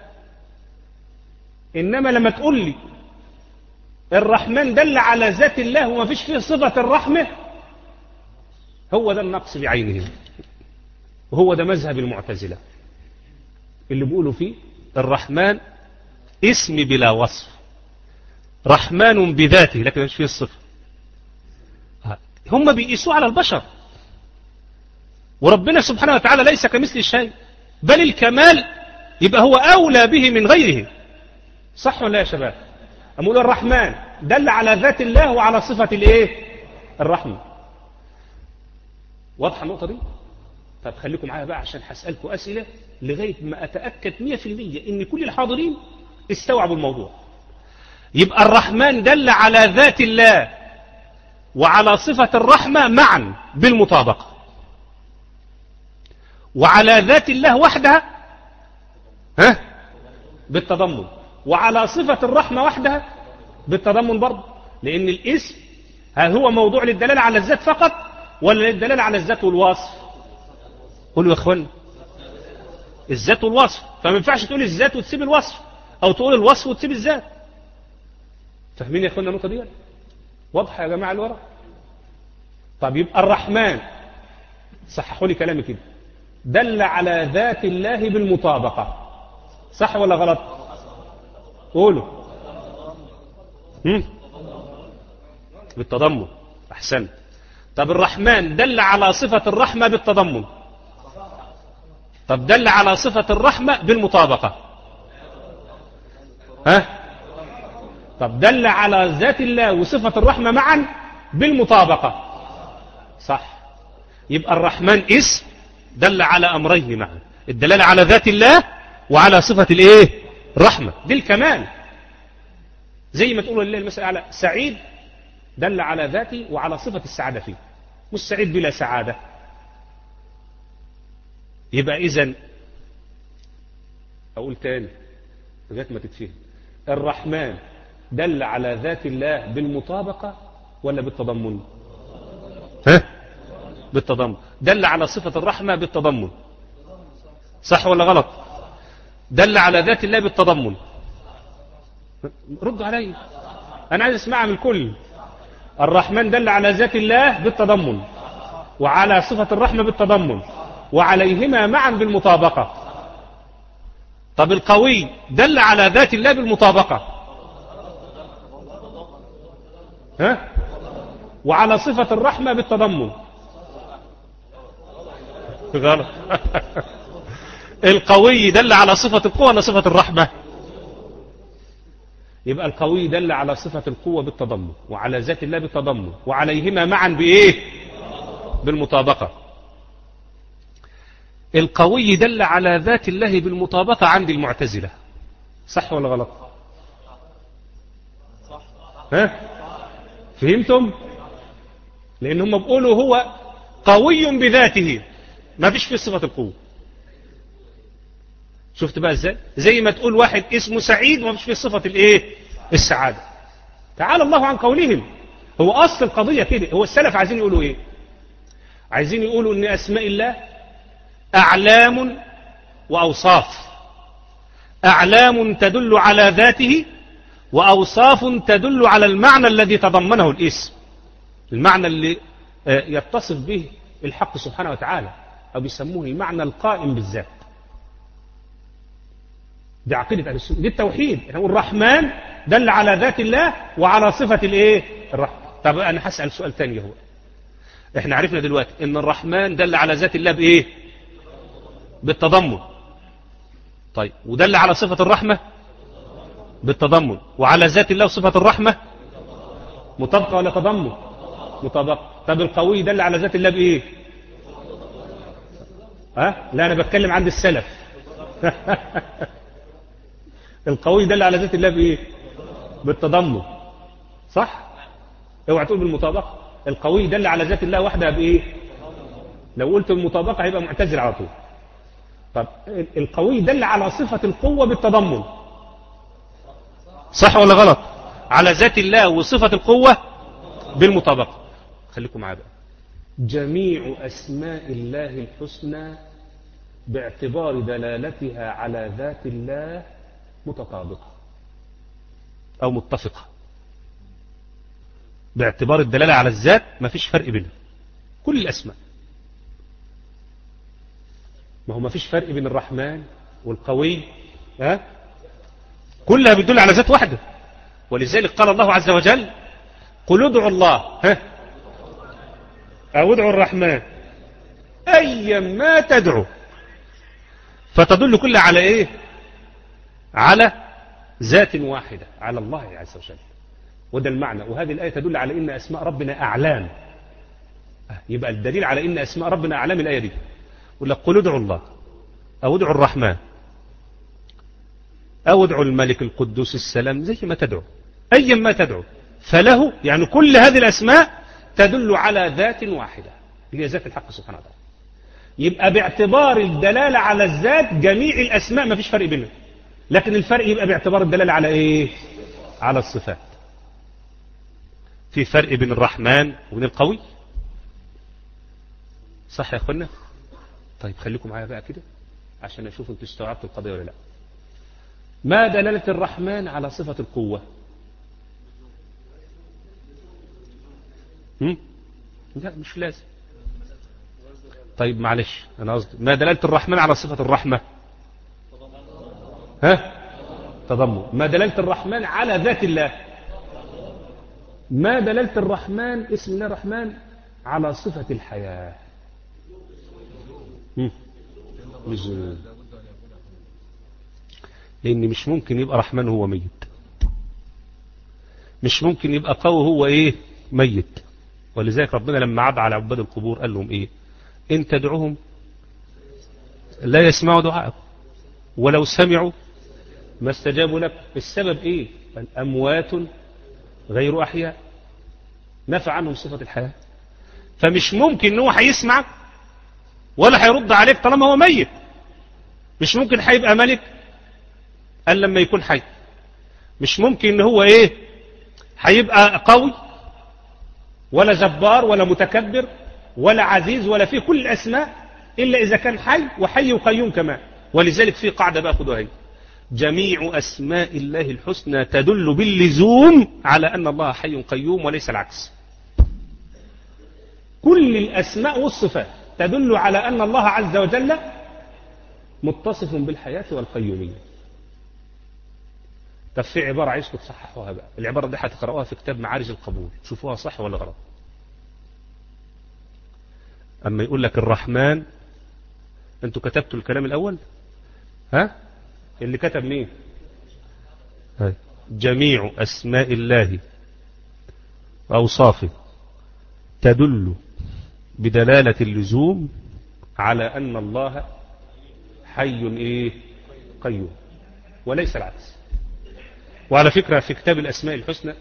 Speaker 1: انما لما تقول لي الرحمن دل على ذات الله وما فيش فيه صفة الرحمة، هو ده النقص بعينه. وهو ده مذهب المعتزلة اللي بيقولوا فيه الرحمن اسم بلا وصف، رحمن بذاته لكن مش فيه الصفة. هم بيقيسوا على البشر، وربنا سبحانه وتعالى ليس كمثل شيء، بل الكمال يبقى هو أولى به من غيره. صح ولا يا شباب؟ أقول الرحمن دل على ذات الله وعلى صفة الايه؟ الرحمة. واضحة النقطة دي؟ طب خليكم معايا بقى عشان هسألكم أسئلة لغاية ما أتأكد مية في المية إن كل الحاضرين استوعبوا الموضوع. يبقى الرحمن دل على ذات الله وعلى صفة الرحمة معا بالمطابقة، وعلى ذات الله وحدها ها بالتضمن، وعلى صفة الرحمة وحدها بالتضمن برضه. لأن الاسم هل هو موضوع للدلالة على الذات فقط ولا للدلالة على الذات والوصف؟ قولوا يا اخوان الذات والوصف. فما ينفعش تقول الذات وتسيب الوصف، او تقول الوصف وتسيب الذات. فاهمين يا اخوانا النقطه دي؟ واضحه يا جماعه اللي ورا؟ طب يبقى الرحمن صححوا لي كلامي كده دل على ذات الله بالمطابقه، صح ولا غلط؟ قولوا. هم؟ بالتضمن. احسنت. طب الرحمن دل على صفه الرحمه بالتضمن، طب دل على صفة الرحمة بالمطابقة. ها؟ طب دل على ذات الله وصفة الرحمة معا بالمطابقة. صح. يبقى الرحمن اسم دل على أمرين معا، الدلالة على ذات الله وعلى صفة الايه؟ الرحمة. دي الكمال. زي ما تقول لله المثل الأعلى سعيد دل على ذاته وعلى صفة السعادة فيه، مش سعيد بلا سعادة. يبقى إذن أقول تاني لغاية ما تتفهم، الرحمن دل على ذات الله بالمطابقة ولا بالتضمن؟ ها؟ بالتضمن. دل على صفة الرحمة بالتضمن، صح ولا غلط؟ دل على ذات الله بالتضمن. ردوا علي أنا عايز أسمعها من الكل. الرحمن دل على ذات الله بالتضمن وعلى صفة الرحمة بالتضمن وعليهما معا بالمطابقة. طب القوي دل على ذات الله بالمطابقة، ها؟ وعلى صفة الرحمة بالتضمن. غلط. القوي دل على صفة القوة ولا صفة الرحمة؟ يبقى القوي دل على صفة القوة بالتضمن، وعلى ذات الله بالتضمن، وعليهما معا بإيه؟ بالمطابقة. القوي دل على ذات الله بالمطابقة عند المعتزلة، صح ولا غلط؟ ها؟ فهمتم؟ لأن هم بيقولوا هو قوي بذاته، ما فيش فيه صفة القوة. شفت بقى ازاي؟ زي ما تقول واحد اسمه سعيد وما فيش فيه صفة الايه؟ السعادة. تعالى الله عن قولهم. هو أصل القضية كده. هو السلف عايزين يقولوا ايه؟ عايزين يقولوا ان أسماء الله أعلام وأوصاف. أعلام تدل على ذاته، وأوصاف تدل على المعنى الذي تضمنه الاسم، المعنى اللي يتصف به الحق سبحانه وتعالى، أو بيسموه المعنى القائم بالذات. دي عقيدة أهل السنة، دي التوحيد. يعني الرحمن دل على ذات الله وعلى صفة الايه؟ الرحمة. طب أنا هسأل سؤال تاني. هو احنا عرفنا دلوقتي ان الرحمن دل على ذات الله بايه؟ بالتضمن. طيب ودل على صفة الرحمة بالتضمن، وعلى ذات الله وصفة الرحمة مطابقة ولا تضمن؟ مطابقة. طب القوي دل على ذات الله بايه؟ ها؟ لا انا بتكلم عند السلف. القوي دل على ذات الله بايه؟ بالتضمن، صح؟ اوعى تقول بالمطابقة. القوي دل على ذات الله وحدها بايه؟ لو قلت المطابقة هيبقى معتزل على طول. طب القوي دل على صفة القوة بالتضمن، صح ولا غلط؟ على ذات الله وصفة القوة بالمطابقة. خليكم معايا بقى. جميع أسماء الله الحسنى باعتبار دلالتها على ذات الله متطابقة أو متفقة. باعتبار الدلالة على الذات ما فيش فرق بينها. كل الأسماء، ما هو ما فيش فرق بين الرحمن والقوي، ها؟ كلها بتدل على ذات واحدة. ولذلك قال الله عز وجل: قل ادعوا الله ها أو ادعوا الرحمن أيا ما تدعو، فتدل كلها على إيه؟ على ذات واحدة، على الله عز وجل. وده المعنى. وهذه الآية تدل على إن أسماء ربنا أعلام. يبقى الدليل على إن أسماء ربنا أعلام الآية دي. يقول لك: قل ادعوا الله أو ادعوا الرحمن أو ادعوا الملك القدوس السلام، زي ما تدعو أيا ما تدعو فله. يعني كل هذه الأسماء تدل على ذات واحدة، هي ذات الحق سبحانه وتعالى. يبقى باعتبار الدلالة على الذات جميع الأسماء ما فيش فرق بينها، لكن الفرق يبقى باعتبار الدلالة على إيه؟ على الصفات. في فرق بين الرحمن وبين القوي، صح يا أخوانا؟ طيب خليكم معايا بقى كده عشان أشوف أنتوا استوعبتوا القضية ولا لا. ما دلالة الرحمن على صفة القوة؟ هم؟ لا مش لازم. طيب معلش أنا قصدي ما دلالة الرحمن على صفة الرحمة؟ ها؟ تضمن. ما دلالة الرحمن على ذات الله؟ ما دلالة الرحمن اسم الله الرحمن على صفة الحياة؟ نزول. لأن مش ممكن يبقى رحمن هو ميت، مش ممكن يبقى قوي هو إيه؟ ميت. ولذلك ربنا لما عاد على عباد القبور قال لهم إيه؟ إن تدعوهم لا يسمعوا دعاءكم ولو سمعوا ما استجابوا لك. السبب إيه؟ الأموات غير أحياء، نفع عنهم صفة الحياة. فمش ممكن إنه هيسمعك ولا هيرد عليك طالما هو ميت. مش ممكن هيبقى ملك الا لما يكون حي. مش ممكن ان هو ايه؟ هيبقى قوي ولا جبار ولا متكبر ولا عزيز ولا فيه كل الاسماء الا اذا كان حي، وحي وقيوم كمان. ولذلك في قاعده بقى خدوها هي: جميع اسماء الله الحسنى تدل باللزوم على ان الله حي قيوم وليس العكس. كل الاسماء والصفات تدل على أن الله عز وجل متصف بالحياة والقيومية. طب في عبارة عايزكم تصححوها بقى. العبارة دي هتقرأوها في كتاب معارج القبول، شوفوها صح ولا غلط. أما يقول لك الرحمن، أنتوا كتبتوا الكلام الأول؟ ها؟ اللي كتب مين؟ جميع أسماء الله وأوصافه تدل بدلالة اللزوم على أن الله حي إيه؟ قيوم، وليس العكس. وعلى فكرة في كتاب الأسماء الحسنى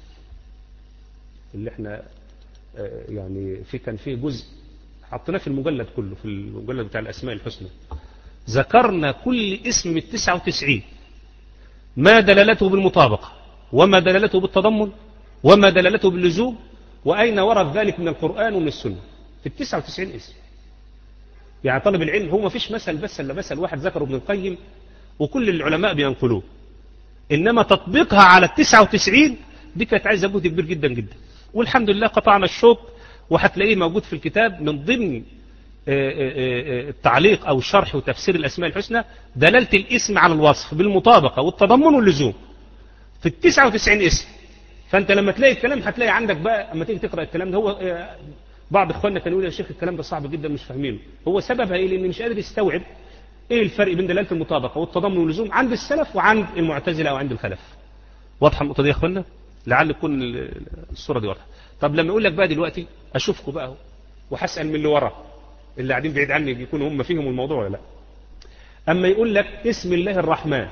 Speaker 1: اللي احنا يعني في كان فيه جزء حطيناه في المجلد كله، في المجلد بتاع الأسماء الحسنى، ذكرنا كل اسم من التسعة وتسعين ما دلالته بالمطابقة، وما دلالته بالتضمن، وما دلالته باللزوم، وأين ورد ذلك من القرآن ومن السنة في التسعة وتسعين اسم. يعني طالب العلم هو ما فيش مثل بس إلا مثل واحد ذكره ابن القيم وكل العلماء بينقلوه، إنما تطبيقها على التسعة وتسعين دي كانت عايزة جهد كبير جدا جدا، والحمد لله قطعنا الشوط، وهتلاقيه موجود في الكتاب من ضمن التعليق أو الشرح وتفسير الأسماء الحسنى دلالة الاسم على الوصف بالمطابقة والتضمن واللزوم في التسعة وتسعين اسم. فأنت لما تلاقي الكلام هتلاقي عندك بقى أما تيجي تقرأ الكلام ده، هو بعض إخواننا كانوا يقولوا يا شيخ الكلام ده صعب جدا مش فاهمينه. هو سببها إيه؟ لأن مش قادر يستوعب إيه الفرق بين دلالة المطابقة والتضمن واللزوم عند السلف وعند المعتزلة أو عند الخلف. واضحة النقطة دي يا إخواننا؟ لعل تكون الصورة دي واضحة. طب لما يقول لك بقى دلوقتي أشوفكم بقى وحسأل من اللي ورا اللي قاعدين بعيد عني يكونوا هم فيهم الموضوع ولا لا. أما يقول لك اسم الله الرحمن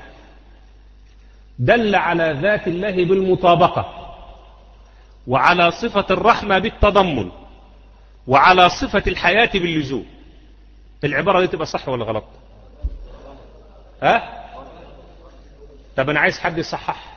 Speaker 1: دل على ذات الله بالمطابقة، وعلى صفة الرحمة بالتضمن، وعلى صفة الحياة باللزوم، العبارة دي تبقى صح ولا غلط؟ ها؟ طب أنا عايز حد يصحح.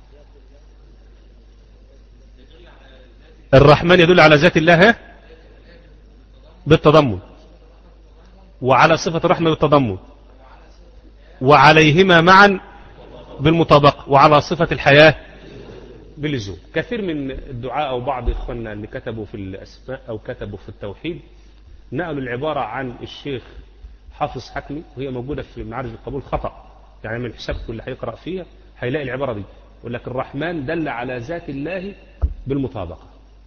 Speaker 1: الرحمن يدل على ذات الله بالتضمن، وعلى صفة الرحمة بالتضمن، وعليهما معا بالمطابقة، وعلى صفة الحياة باللزوم. كثير من الدعاء أو بعض إخواننا اللي كتبوا في الأسماء أو كتبوا في التوحيد نقلوا العبارة عن الشيخ حافظ حكمي، وهي موجودة في معارج القبول خطأ، يعني من حسابكم اللي هيقرأ فيها هيلاقي العبارة دي يقول لك الرحمن دل على ذات الله بالمطابقة.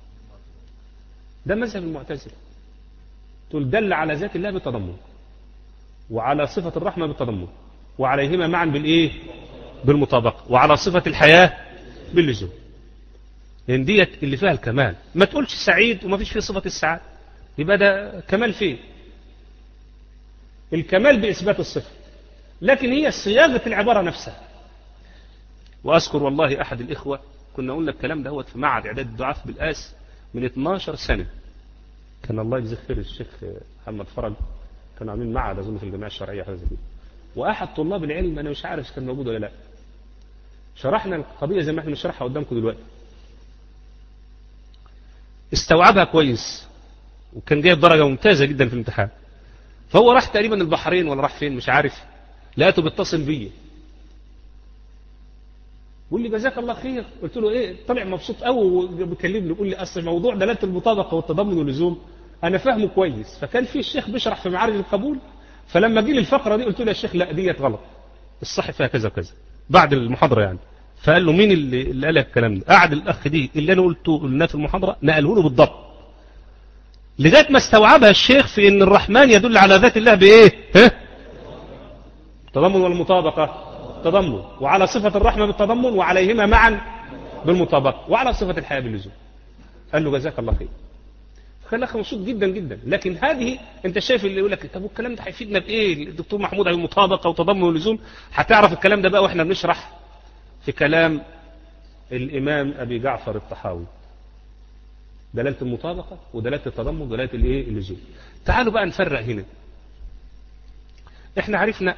Speaker 1: ده مذهب المعتزلة، تقول دل على ذات الله بالتضمن، وعلى صفة الرحمة بالتضمن، وعليهما معا بالإيه؟ بالمطابقة، وعلى صفة الحياة باللزوم. لأن ديت اللي فيها الكمال. ما تقولش سعيد وما فيش فيه صفة السعادة، يبقى ده كمال فيه. الكمال بإثبات الصفة، لكن هي صياغة العبارة نفسها. وأذكر والله أحد الإخوة كنا قلنا الكلام ده هو في معهد إعداد الدعاة بالآس من اتناشر سنة، كان الله يجزيه خير الشيخ محمد فرج، كانوا عاملين معهد أظن في الجمعية الشرعية حاجة زي كده، وأحد طلاب العلم أنا مش عارف كان موجود ولا لا، شرحنا القضية زي ما احنا بنشرحها قدامكم دلوقتي، استوعبها كويس وكان جايب درجة ممتازة جدا في الامتحان. فهو راح تقريبا البحرين ولا راح فين مش عارف، لقيته بيتصل بيا بيقول لي جزاك الله خير. قلت له ايه؟ طلع مبسوط قوي وبيكلمني يقول لي اصل موضوع دلاله المطابقه والتضمن واللزوم انا فاهمه كويس. فكان في الشيخ بيشرح في معارج القبول، فلما جه لي الفقره دي قلت له يا شيخ لا ديت غلط، الصح فيها كذا وكذا بعد المحاضره يعني. فقال له مين اللي, اللي قال لك الكلام ده؟ قعد الاخ دي اللي انا قلته قلناه في المحاضره نقله له بالضبط لغايه ما استوعبها الشيخ في ان الرحمن يدل على ذات الله بايه؟ ها؟ التضمن والمطابقه، تضمن، وعلى صفة الرحمة بالتضمن، وعليهما معا بالمطابقة، وعلى صفة الحياة باللزوم. قال له جزاك الله خير. خلى الاخ مبسوط جدا جدا. لكن هذه انت شايف اللي يقول لك طب والكلام ده هيفيدنا بايه؟ الدكتور محمود على المطابقة وتضمن ولزوم، هتعرف الكلام ده بقى واحنا بنشرح في كلام الامام ابي جعفر الطحاوي، دلالة المطابقة ودلالة التضمن ودلالة الايه؟ اللزوم. تعالوا بقى نفرق هنا. احنا عرفنا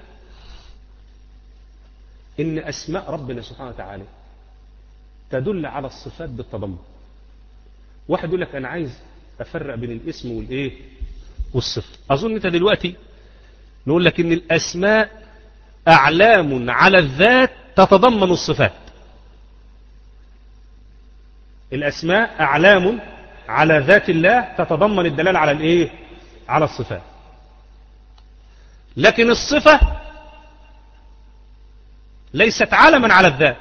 Speaker 1: إن أسماء ربنا سبحانه وتعالى تدل على الصفات بالتضمن. واحد يقول لك أنا عايز أفرق بين الاسم والإيه؟ والصفة. أظن أنت دلوقتي نقول لك إن الأسماء أعلام على الذات تتضمن الصفات. الأسماء أعلام على ذات الله تتضمن الدلالة على الإيه؟ على الصفات. لكن الصفة ليست علما على الذات.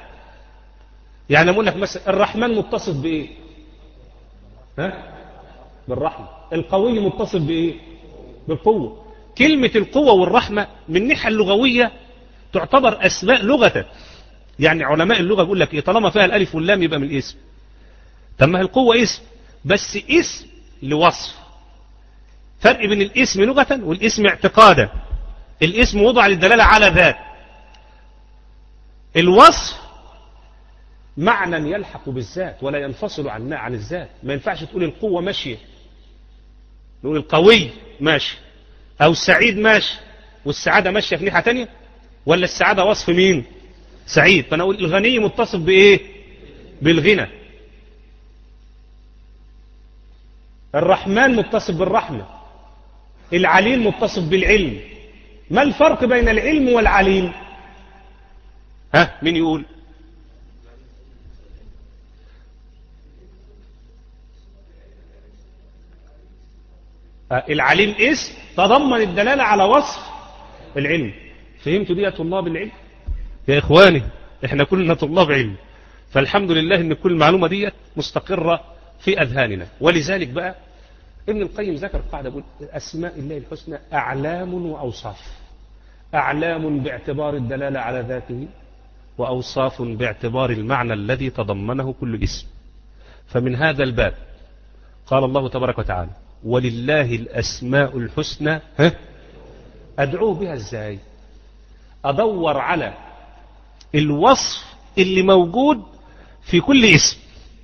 Speaker 1: يعني أقول لك مثلا الرحمن متصف بإيه؟ ها؟ بالرحمة. القوي متصف بإيه؟ بالقوة. كلمة القوة والرحمة من الناحية اللغوية تعتبر أسماء لغة. يعني علماء اللغة بيقول لك إيه؟ طالما فيها الألف واللام يبقى من الاسم. طب ما القوة اسم، بس اسم لوصف. فرق بين الاسم لغة والاسم اعتقادا. الاسم وضع للدلالة على ذات، الوصف معنى يلحق بالذات ولا ينفصل عن عن الذات. ما ينفعش تقول القوة ماشية، نقول القوي ماشي أو السعيد ماشي والسعادة ماشية في ناحية تانية، ولا السعادة وصف مين؟ سعيد. فأنا أقول الغني متصف بإيه؟ بالغنى. الرحمن متصف بالرحمة. العليم متصف بالعلم. ما الفرق بين العلم والعليم؟ ها مين يقول؟ العليم اسم تضمن الدلالة على وصف العلم. فهمتوا دي يا طلاب العلم؟ يا إخواني إحنا كلنا طلاب علم، فالحمد لله إن كل معلومة دي مستقرة في أذهاننا. ولذلك بقى ابن القيم ذكر قاعدة يقول أسماء الله الحسنى أعلام وأوصاف. أعلام باعتبار الدلالة على ذاته، وأوصاف باعتبار المعنى الذي تضمنه كل اسم. فمن هذا الباب قال الله تبارك وتعالى ولله الأسماء الحسنى ها أدعوه بها إزاي؟ أدور على الوصف اللي موجود في كل اسم،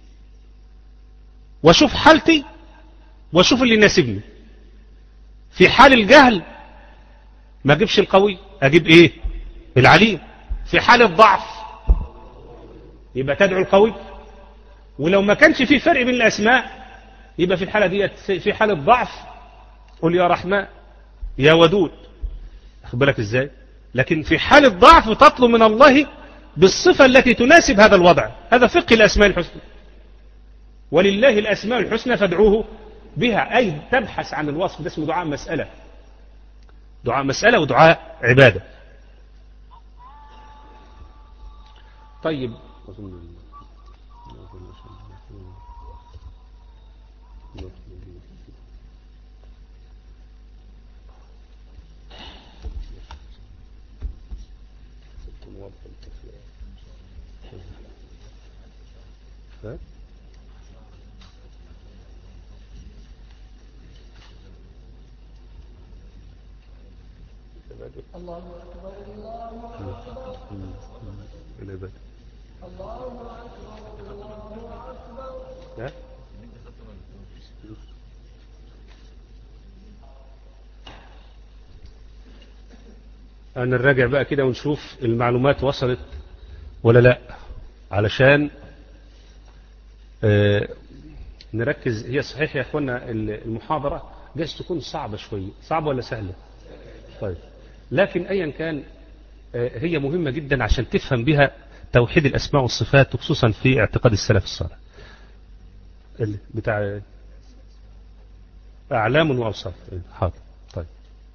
Speaker 1: واشوف حالتي واشوف اللي يناسبني. في حال الجهل ما اجيبش القوي، اجيب ايه؟ العليم. في حال الضعف يبقى تدعو القوي. ولو ما كانش في فرق بين الاسماء يبقى في الحالة دي في حال الضعف قل يا رحمن يا ودود. اخد بالك ازاي؟ لكن في حال الضعف تطلب من الله بالصفة التي تناسب هذا الوضع. هذا فقه الاسماء الحسنى. ولله الاسماء الحسنى فادعوه بها، أي تبحث عن الوصف. ده اسمه دعاء مسألة. دعاء مسألة ودعاء عبادة. طيب الله أكبر الله أكبر الله أكبر الله أكبر. أنا نراجع بقى كده ونشوف المعلومات وصلت ولا لا، علشان آه نركز. هي صحيح يا أخوانا المحاضرة جايز تكون صعبة شوية. صعبة ولا سهلة؟ طيب، لكن أيا كان هي مهمة جدا عشان تفهم بها توحيد الأسماء والصفات، وخصوصا في اعتقاد السلف الصالح بتاع أعلام وأوصاف. حاضر. طيب،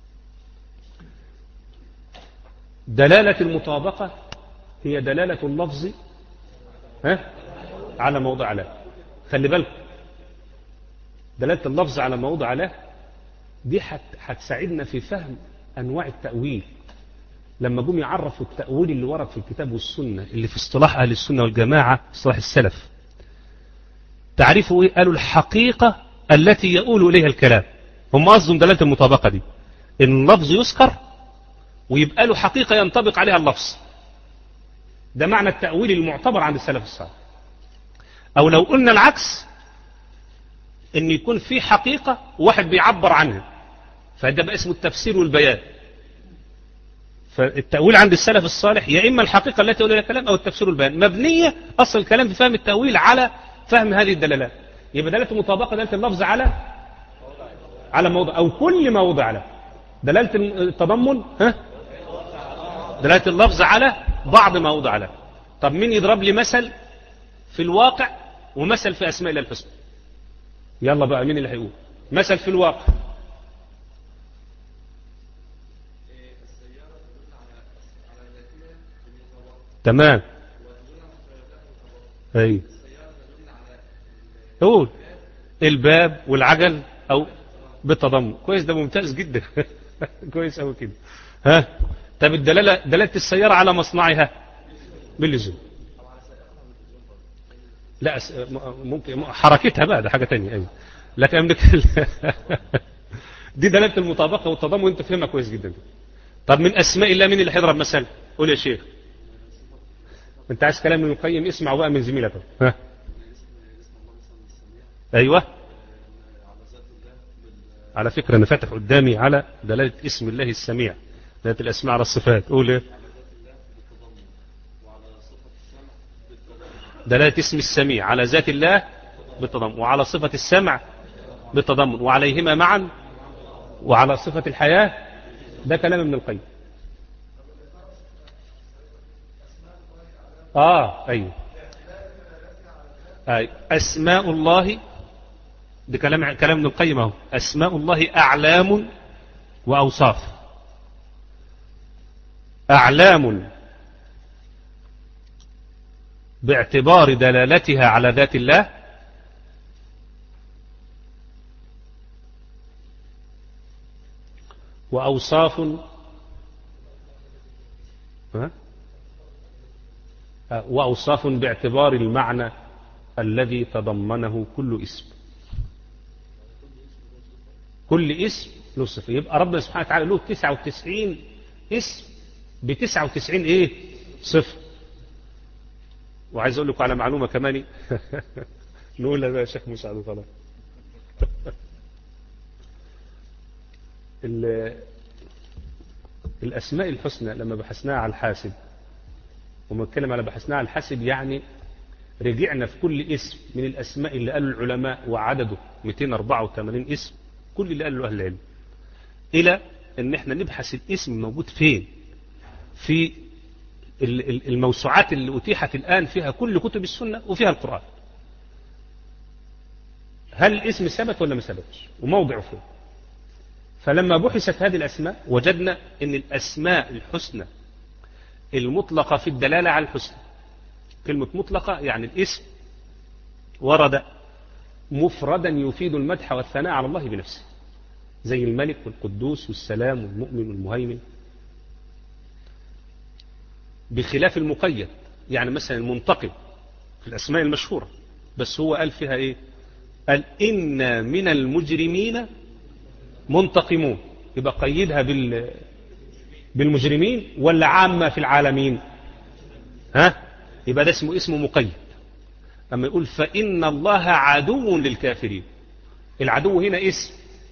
Speaker 1: دلالة المطابقة هي دلالة اللفظ ها على موضع له. خلي بالك، دلالة اللفظ على موضع له دي هتساعدنا في فهم أنواع التأويل. لما جم يعرفوا التأويل اللي ورد في الكتاب والسنة اللي في اصطلاح أهل السنة والجماعة، اصطلاح السلف، تعرفوا إيه؟ قالوا الحقيقة التي يؤول إليها الكلام. هم قصدهم دلالة المطابقة دي، إن اللفظ يذكر ويبقى له حقيقة ينطبق عليها اللفظ. ده معنى التأويل المعتبر عند السلف الصالح. أو لو قلنا العكس، إن يكون في حقيقة واحد بيعبر عنها، فده بقى اسمه التفسير والبيان. فالتأويل عند السلف الصالح يا إما الحقيقة التي يقول لها الكلام أو التفسير والبيان. مبنية أصل الكلام في فهم التأويل على فهم هذه الدلالات. يبقى دلالة المطابقة دلالة اللفظ على على موضع أو كل ما وضع له. دلالة التضمن ها دلالة اللفظ على بعض ما وضع له. طب مين يضرب لي مثل في الواقع ومثل في أسماء الله الحسنى؟ يلا بقى، مين اللي هيقول مثل في الواقع؟ تمام. اي قول الباب والعجل او بالتضمن. كويس، ده ممتاز جدا. كويس قوي كده. ها طب الدلاله، دلاله السياره على مصنعها باللزوم. لا ممكن حركتها بقى ده حاجه ثانيه. ايوه لكن أملك دي دلاله المطابقه والتضمن، انت فهمها كويس جدا. طب من اسماء الله مين اللي هيضرب مثل؟ قول يا شيخ. انت عايز كلام من القيم، اسمع بقى من زميلك. ها ايوه على فكره انا فاتح قدامي على دلاله اسم الله السميع، دلاله الاسماء على الصفات. قول ايه؟ دلاله اسم السميع على ذات الله بالتضمن، وعلى صفه السمع بالتضمن، وعليهما معا، وعلى صفه الحياه. ده كلام ابن القيم. اه ايوه أي. اسماء الله، ده كلام كلام ابن القيم اهو. اسماء الله اعلام واوصاف. اعلام باعتبار دلالتها على ذات الله، واوصاف ها وأوصاف باعتبار المعنى الذي تضمنه كل اسم. كل اسم له صفة. يبقى ربنا سبحانه وتعالى له تسعة وتسعين اسم بتسعة وتسعين ايه صفة. وعايز اقول لكم على معلومة كمان نقولها بقى يا شيخ مسعد طلع. الأسماء الحسنى لما بحثناها على الحاسب، وما نتكلم على بحثناها على الحاسب يعني رجعنا في كل اسم من الأسماء اللي قالوا العلماء وعدده مئتين وأربعة وثمانين اسم، كل اللي قالوا أهل العلم، إلى أن احنا نبحث الاسم موجود فين في الموسوعات اللي أتيحت الآن فيها كل كتب السنة وفيها القرآن. هل الاسم ثبت ولا ما ثبتش وموضعه فين؟ فلما بحثت هذه الأسماء وجدنا أن الأسماء الحسنى المطلقة في الدلالة على الحسنى، كلمة مطلقة يعني الاسم ورد مفردا يفيد المدح والثناء على الله بنفسه، زي الملك والقدوس والسلام والمؤمن والمهيمن، بخلاف المقيد. يعني مثلا المنتقم في الأسماء المشهورة، بس هو قال فيها إيه؟ قال إن من المجرمين منتقمون. يبقى قيدها بال بالمجرمين ولا عامة في العالمين؟ ها؟ يبقى ده اسمه اسمه مقيد. أما يقول فإن الله عدو للكافرين، العدو هنا اسم،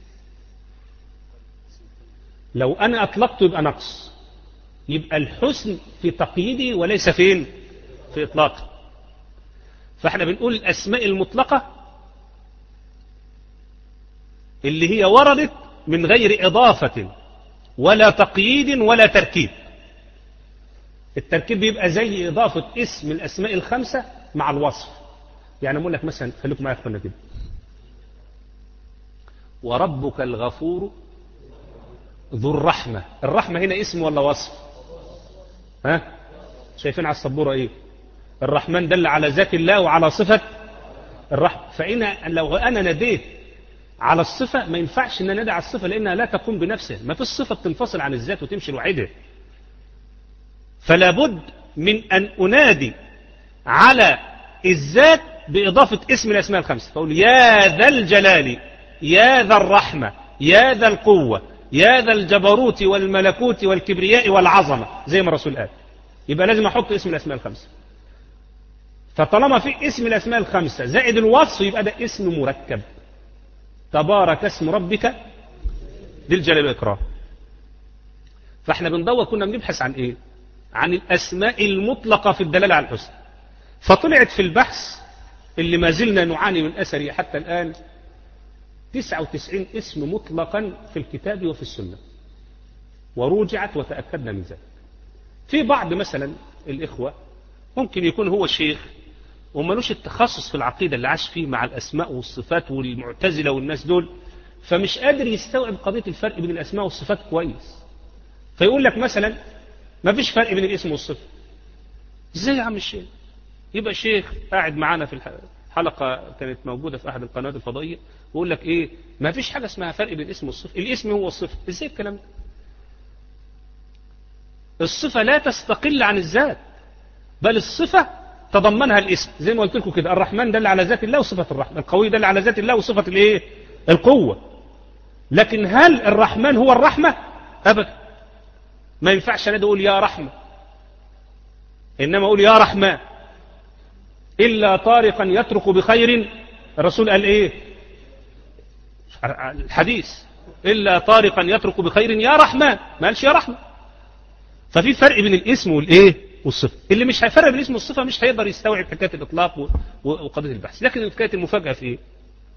Speaker 1: لو أنا أطلقته يبقى نقص، يبقى الحسن في تقييده وليس فين في إطلاقه. فإحنا بنقول الأسماء المطلقة اللي هي وردت من غير إضافة ولا تقييد ولا تركيب. التركيب بيبقى زي إضافة اسم الأسماء الخمسة مع الوصف. يعني أقول لك مثلا، خليكم معايا أخوانا كده، وربك الغفور ذو الرحمة. الرحمة هنا اسم ولا وصف؟ ها؟ شايفين على السبورة إيه؟ الرحمن دل على ذات الله وعلى صفة الرحمة. فإن لو أنا نديت على الصفة ما ينفعش أن ندع الصفة، لأنها لا تقوم بنفسها. ما في الصفة تنفصل عن الذات وتمشي لوحدها. فلا بد من أن أنادي على الذات بإضافة اسم الأسماء الخمسة، فأقول يا ذا الجلال، يا ذا الرحمة، يا ذا القوة، يا ذا الجبروت والملكوت والكبرياء والعظمة، زي ما الرسول قال. يبقى لازم أحط اسم الأسماء الخمسة. فطالما في اسم الأسماء الخمسة زائد الوصف يبقى ده اسم مركب. تبارك اسم ربك ذي الجلال والإكرام. فاحنا بندور، كنا بنبحث عن ايه؟ عن الأسماء المطلقة في الدلالة على الحسن. فطلعت في البحث اللي ما زلنا نعاني من أثره حتى الآن تسعة وتسعين اسم مطلقا في الكتاب وفي السنة، وروجعت وتأكدنا من ذلك. في بعض مثلا الإخوة ممكن يكون هو شيخ ومالوش التخصص في العقيدة اللي عاش فيه مع الأسماء والصفات والمعتزلة والناس دول، فمش قادر يستوعب قضية الفرق بين الأسماء والصفات كويس. فيقول لك مثلا ما فيش فرق بين الاسم والصفة. ازاي يا عم الشيخ؟ يبقى شيخ قاعد معانا في حلقة كانت موجودة في أحد القنوات الفضائية ويقول لك إيه ما فيش حاجة اسمها فرق بين الاسم والصفة، الاسم هو الصفة. إزاي الكلام ده؟ الصفة لا تستقل عن الذات، بل الصفة تضمنها الاسم. زي ما قلت لكم كده، الرحمن دل على ذات الله وصفة الرحمن، القوي دل على ذات الله وصفة الايه؟ القوة. لكن هل الرحمن هو الرحمة؟ أبدا. ما ينفعش أنا أقول يا رحمة، إنما أقول يا رحمن. إلا طارقا يترك بخير، الرسول قال إيه الحديث؟ إلا طارقا يترك بخير يا رحمن، ما قالش يا رحمة. ففي فرق بين الاسم والإيه والصفة. اللي مش هيفرق بين الاسم والصفة مش هيقدر يستوعب حكاية الإطلاق وقضية البحث. لكن حكاية المفاجأة في إيه؟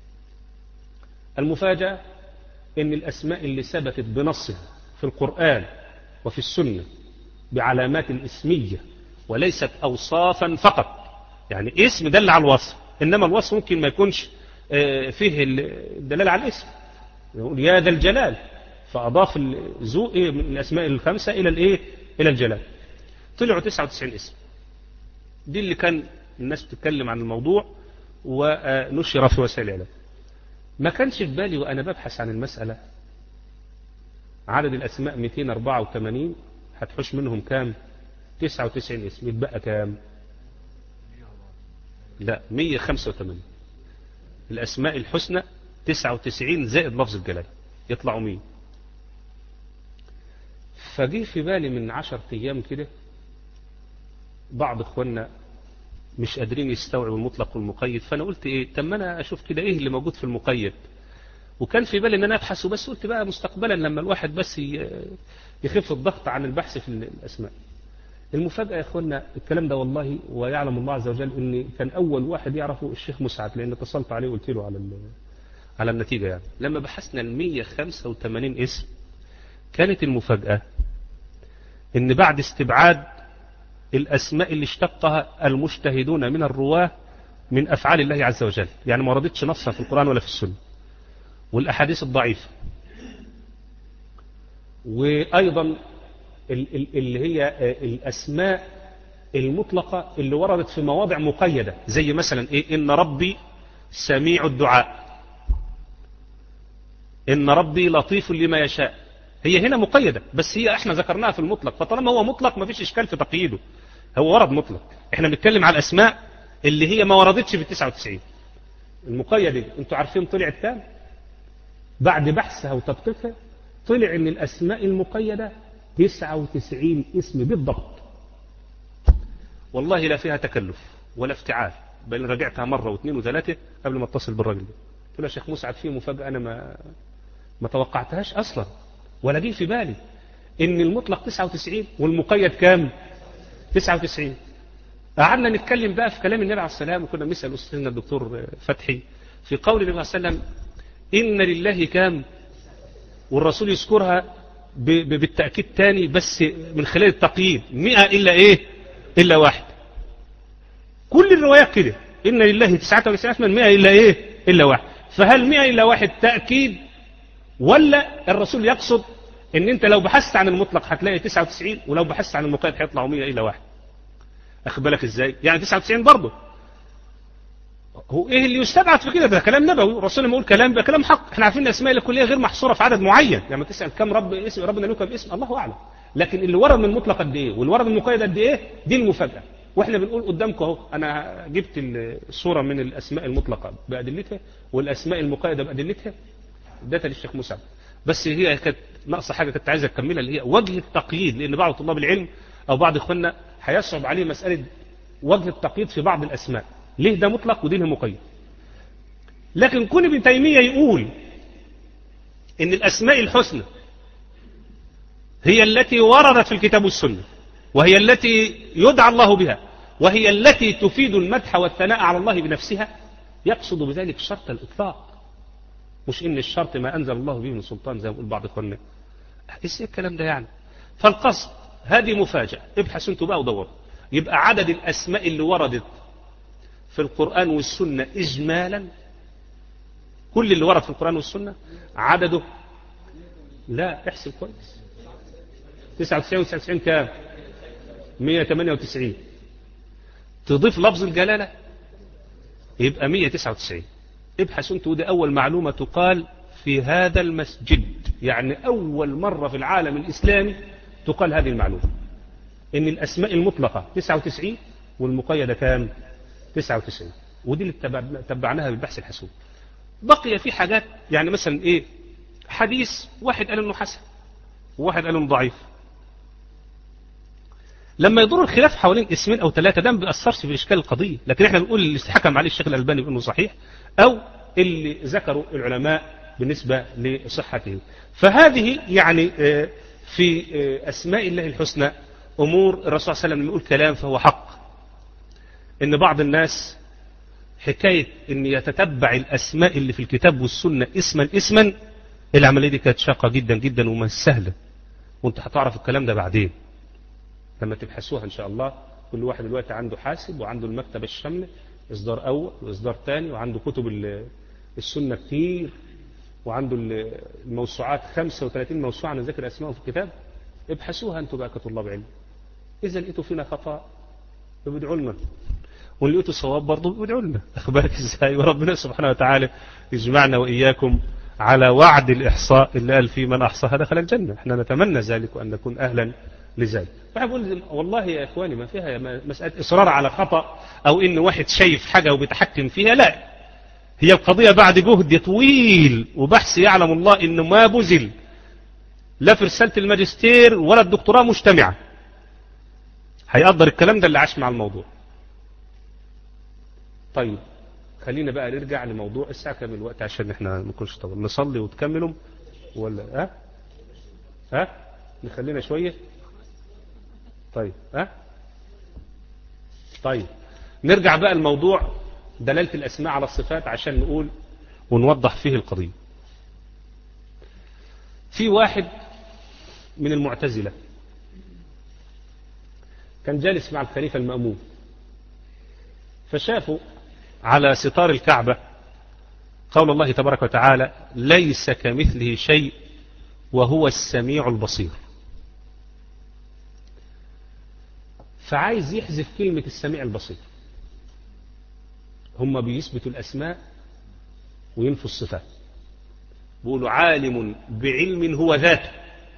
Speaker 1: المفاجأة إن الأسماء اللي ثبتت بنصها في القرآن وفي السنة بعلامات الاسمية وليست أوصافا فقط، يعني اسم دل على الوصف، إنما الوصف ممكن ما يكونش فيه الدلالة على الاسم. يقول يا ذا الجلال، فأضاف الذو من الأسماء الخمسة إلى الإيه؟ إلى الجلال. طلعوا تسعة وتسعين اسم. دي اللي كان الناس بتتكلم عن الموضوع ونشر في وسائل الإعلام. ما كانش في بالي وأنا ببحث عن المسألة عدد الأسماء مئتين وأربعة وثمانين، هتحوش منهم كام؟ تسعة وتسعين اسم، يتبقى كام؟ لا، مئة وخمسة وثمانين. الأسماء الحسنى تسعة وتسعين زائد لفظ الجلالة، يطلعوا مية. فجي في بالي من عشر أيام كده بعض إخواننا مش قادرين يستوعبوا المطلق والمقيد، فأنا قلت إيه، طب ما أنا أشوف كده إيه اللي موجود في المقيد. وكان في بالي إن أنا أبحث، وبس قلت بقى مستقبلا لما الواحد بس يخف الضغط عن البحث في الأسماء. المفاجأة يا إخواننا الكلام ده والله ويعلم الله عز وجل إن كان أول واحد يعرفه الشيخ مسعد، لأن اتصلت عليه وقلت له على على النتيجة. يعني لما بحثنا ال مئة وخمسة وثمانين اسم، كانت المفاجأة إن بعد استبعاد الأسماء اللي اشتقها المجتهدون من الرواة من أفعال الله عز وجل، يعني ما وردتش نصها في القرآن ولا في السنة، والأحاديث الضعيفة، وأيضا اللي هي الأسماء المطلقة اللي وردت في مواضع مقيدة، زي مثلا إيه؟ إن ربي سميع الدعاء، إن ربي لطيف لما يشاء. هي هنا مقيدة، بس هي احنا ذكرناها في المطلق، فطالما هو مطلق ما فيش إشكال في تقييده، هو ورد مطلق. احنا بنتكلم على الأسماء اللي هي ما وردتش في التسعة وتسعين. المقيدة انتوا عارفين طلعت كام؟ بعد بحثها وتدقيقها طلع ان الأسماء المقيدة تسعة وتسعين اسم بالضبط. والله لا فيها تكلف ولا افتعال، بل رجعتها مرة واثنين وثلاثة قبل ما اتصل بالراجل ده. قلت له يا شيخ مسعد فيه مفاجأة أنا ما ما توقعتهاش أصلا ولا جه في بالي، إن المطلق تسعة وتسعين والمقيد كام؟ تسعة وتسعين. قعدنا نتكلم بقى في كلام النبي عليه السلام، وكنا بنسأل أستاذنا الدكتور فتحي في قول النبي عليه السلام إن لله كام، والرسول يذكرها بالتأكيد تاني بس من خلال التقييد، مئة إلا إيه؟ إلا واحد. كل الروايات كده، إن لله تسعة وتسعين اسما مئة إلا إيه؟ إلا واحد. فهل مئة إلا واحد تأكيد، ولا الرسول يقصد إن أنت لو بحثت عن المطلق هتلاقي تسعة وتسعين، ولو بحثت عن المقيد هيطلعوا مئة إلا واحد؟ أخد بالك إزاي؟ يعني تسعة وتسعين برضه. هو إيه اللي يستبعد في كده؟ ده كلام نبوي، الرسول لما يقول كلام ده كلام حق. إحنا عارفين الأسماء الكلية غير محصورة في عدد معين، يعني تسأل كم رب اسم ربنا له كم اسم، الله أعلم. لكن اللي ورد من المطلق قد إيه والورد من المقيد قد إيه، دي المفاجأة. وإحنا بنقول قدامكم أهو، أنا جبت الصورة من الأسماء المطلقة بأدلتها والأسماء المقيدة بأدلتها، اديتها للشيخ مسعد. بس هي كانت ناقصة حاجة كنت عايز أكملها، اللي هي وجه التقييد، لأن بعض طلاب العلم أو بعض إخواننا هيصعب عليه مسألة وجه التقييد في بعض الأسماء، ليه ده مطلق ودينه مقيد. لكن كون ابن تيمية يقول إن الأسماء الحسنى هي التي وردت في الكتاب والسنة، وهي التي يدعى الله بها، وهي التي تفيد المدح والثناء على الله بنفسها، يقصد بذلك شرط الإطلاق، مش إن الشرط ما أنزل الله به من سلطان زي ما يقول بعض إخواننا. إيش الكلام ده يعني؟ فالقصد هذه مفاجأة، ابحثوا انتوا بقى ودوروا. يبقى عدد الأسماء اللي وردت في القرآن والسنة إجمالا، كل اللي ورد في القرآن والسنة عدده، لا احسب كويس، تسعة وتسعين وتسعة وتسعين كام؟ مئة وثمانية وتسعين. تضيف لفظ الجلالة يبقى مية وتسعة وتسعين. ابحث انت، وده أول معلومة تقال في هذا المسجد، يعني أول مرة في العالم الإسلامي تقال هذه المعلومة، إن الأسماء المطلقة تسعة وتسعين والمقيدة كام؟ تسعة وتسعين. ودي اللي تبعناها بالبحث الحسوب. بقي في حاجات، يعني مثلا إيه، حديث واحد قال إنه حسن وواحد قال إنه ضعيف. لما يدور الخلاف حوالين اسمين أو ثلاثة ده ما بيأثرش في إشكال القضية، لكن إحنا بنقول اللي حكم عليه الشيخ الألباني بأنه صحيح أو اللي ذكروا العلماء بالنسبة لصحته. فهذه يعني في أسماء الله الحسنى أمور الرسول صلى الله عليه وسلم يقول كلام فهو حق. إن بعض الناس حكاية إن يتتبع الأسماء اللي في الكتاب والسنة اسما اسما، العملية دي كانت شاقة جدا جدا وما سهلة، وانت هتعرف الكلام ده بعدين لما تبحثوها إن شاء الله. كل واحد دلوقتي عنده حاسب وعنده المكتبة الشاملة، إصدار أول وإصدار ثاني، وعنده كتب السنة كتير، وعنده الموسوعات خمسة وثلاثين موسوعة عن ذكر أسماء في الكتاب. ابحثوها أنتوا بقى كطلاب علم. إذا لقيتوا فينا خطأ بيدعوا لنا، وإن لقيتوا صواب برضه بيدعوا لنا. أخبارك إزاي؟ وربنا سبحانه وتعالى يجمعنا وإياكم على وعد الإحصاء اللي قال فيه من أحصاها دخل الجنة. احنا نتمنى ذلك وأن نكون أهلا لذلك. فأقول والله يا إخواني ما فيها مسألة إصرار على خطأ أو إن واحد شايف حاجة وبيتحكم فيها، لا. هي القضية بعد جهد طويل وبحث يعلم الله إنه ما بذل لا في رسالة الماجستير ولا الدكتوراه مجتمعة هيقدر الكلام ده اللي عاش مع الموضوع. طيب خلينا بقى نرجع لموضوع الساعة كام الوقت عشان احنا ما نكونش طول نصلي وتكملوا ولا ها ها نخلينا شوية. طيب ها طيب نرجع بقى الموضوع دلالة الأسماء على الصفات عشان نقول ونوضح فيه القضية. في واحد من المعتزلة كان جالس مع الخليفة المأمون، فشافوا على ستار الكعبة قول الله تبارك وتعالى ليس كمثله شيء وهو السميع البصير. فعايز يحذف كلمة السميع البصير. هم بيثبتوا الأسماء وينفوا الصفات، بيقولوا عالم بعلم هو ذاته،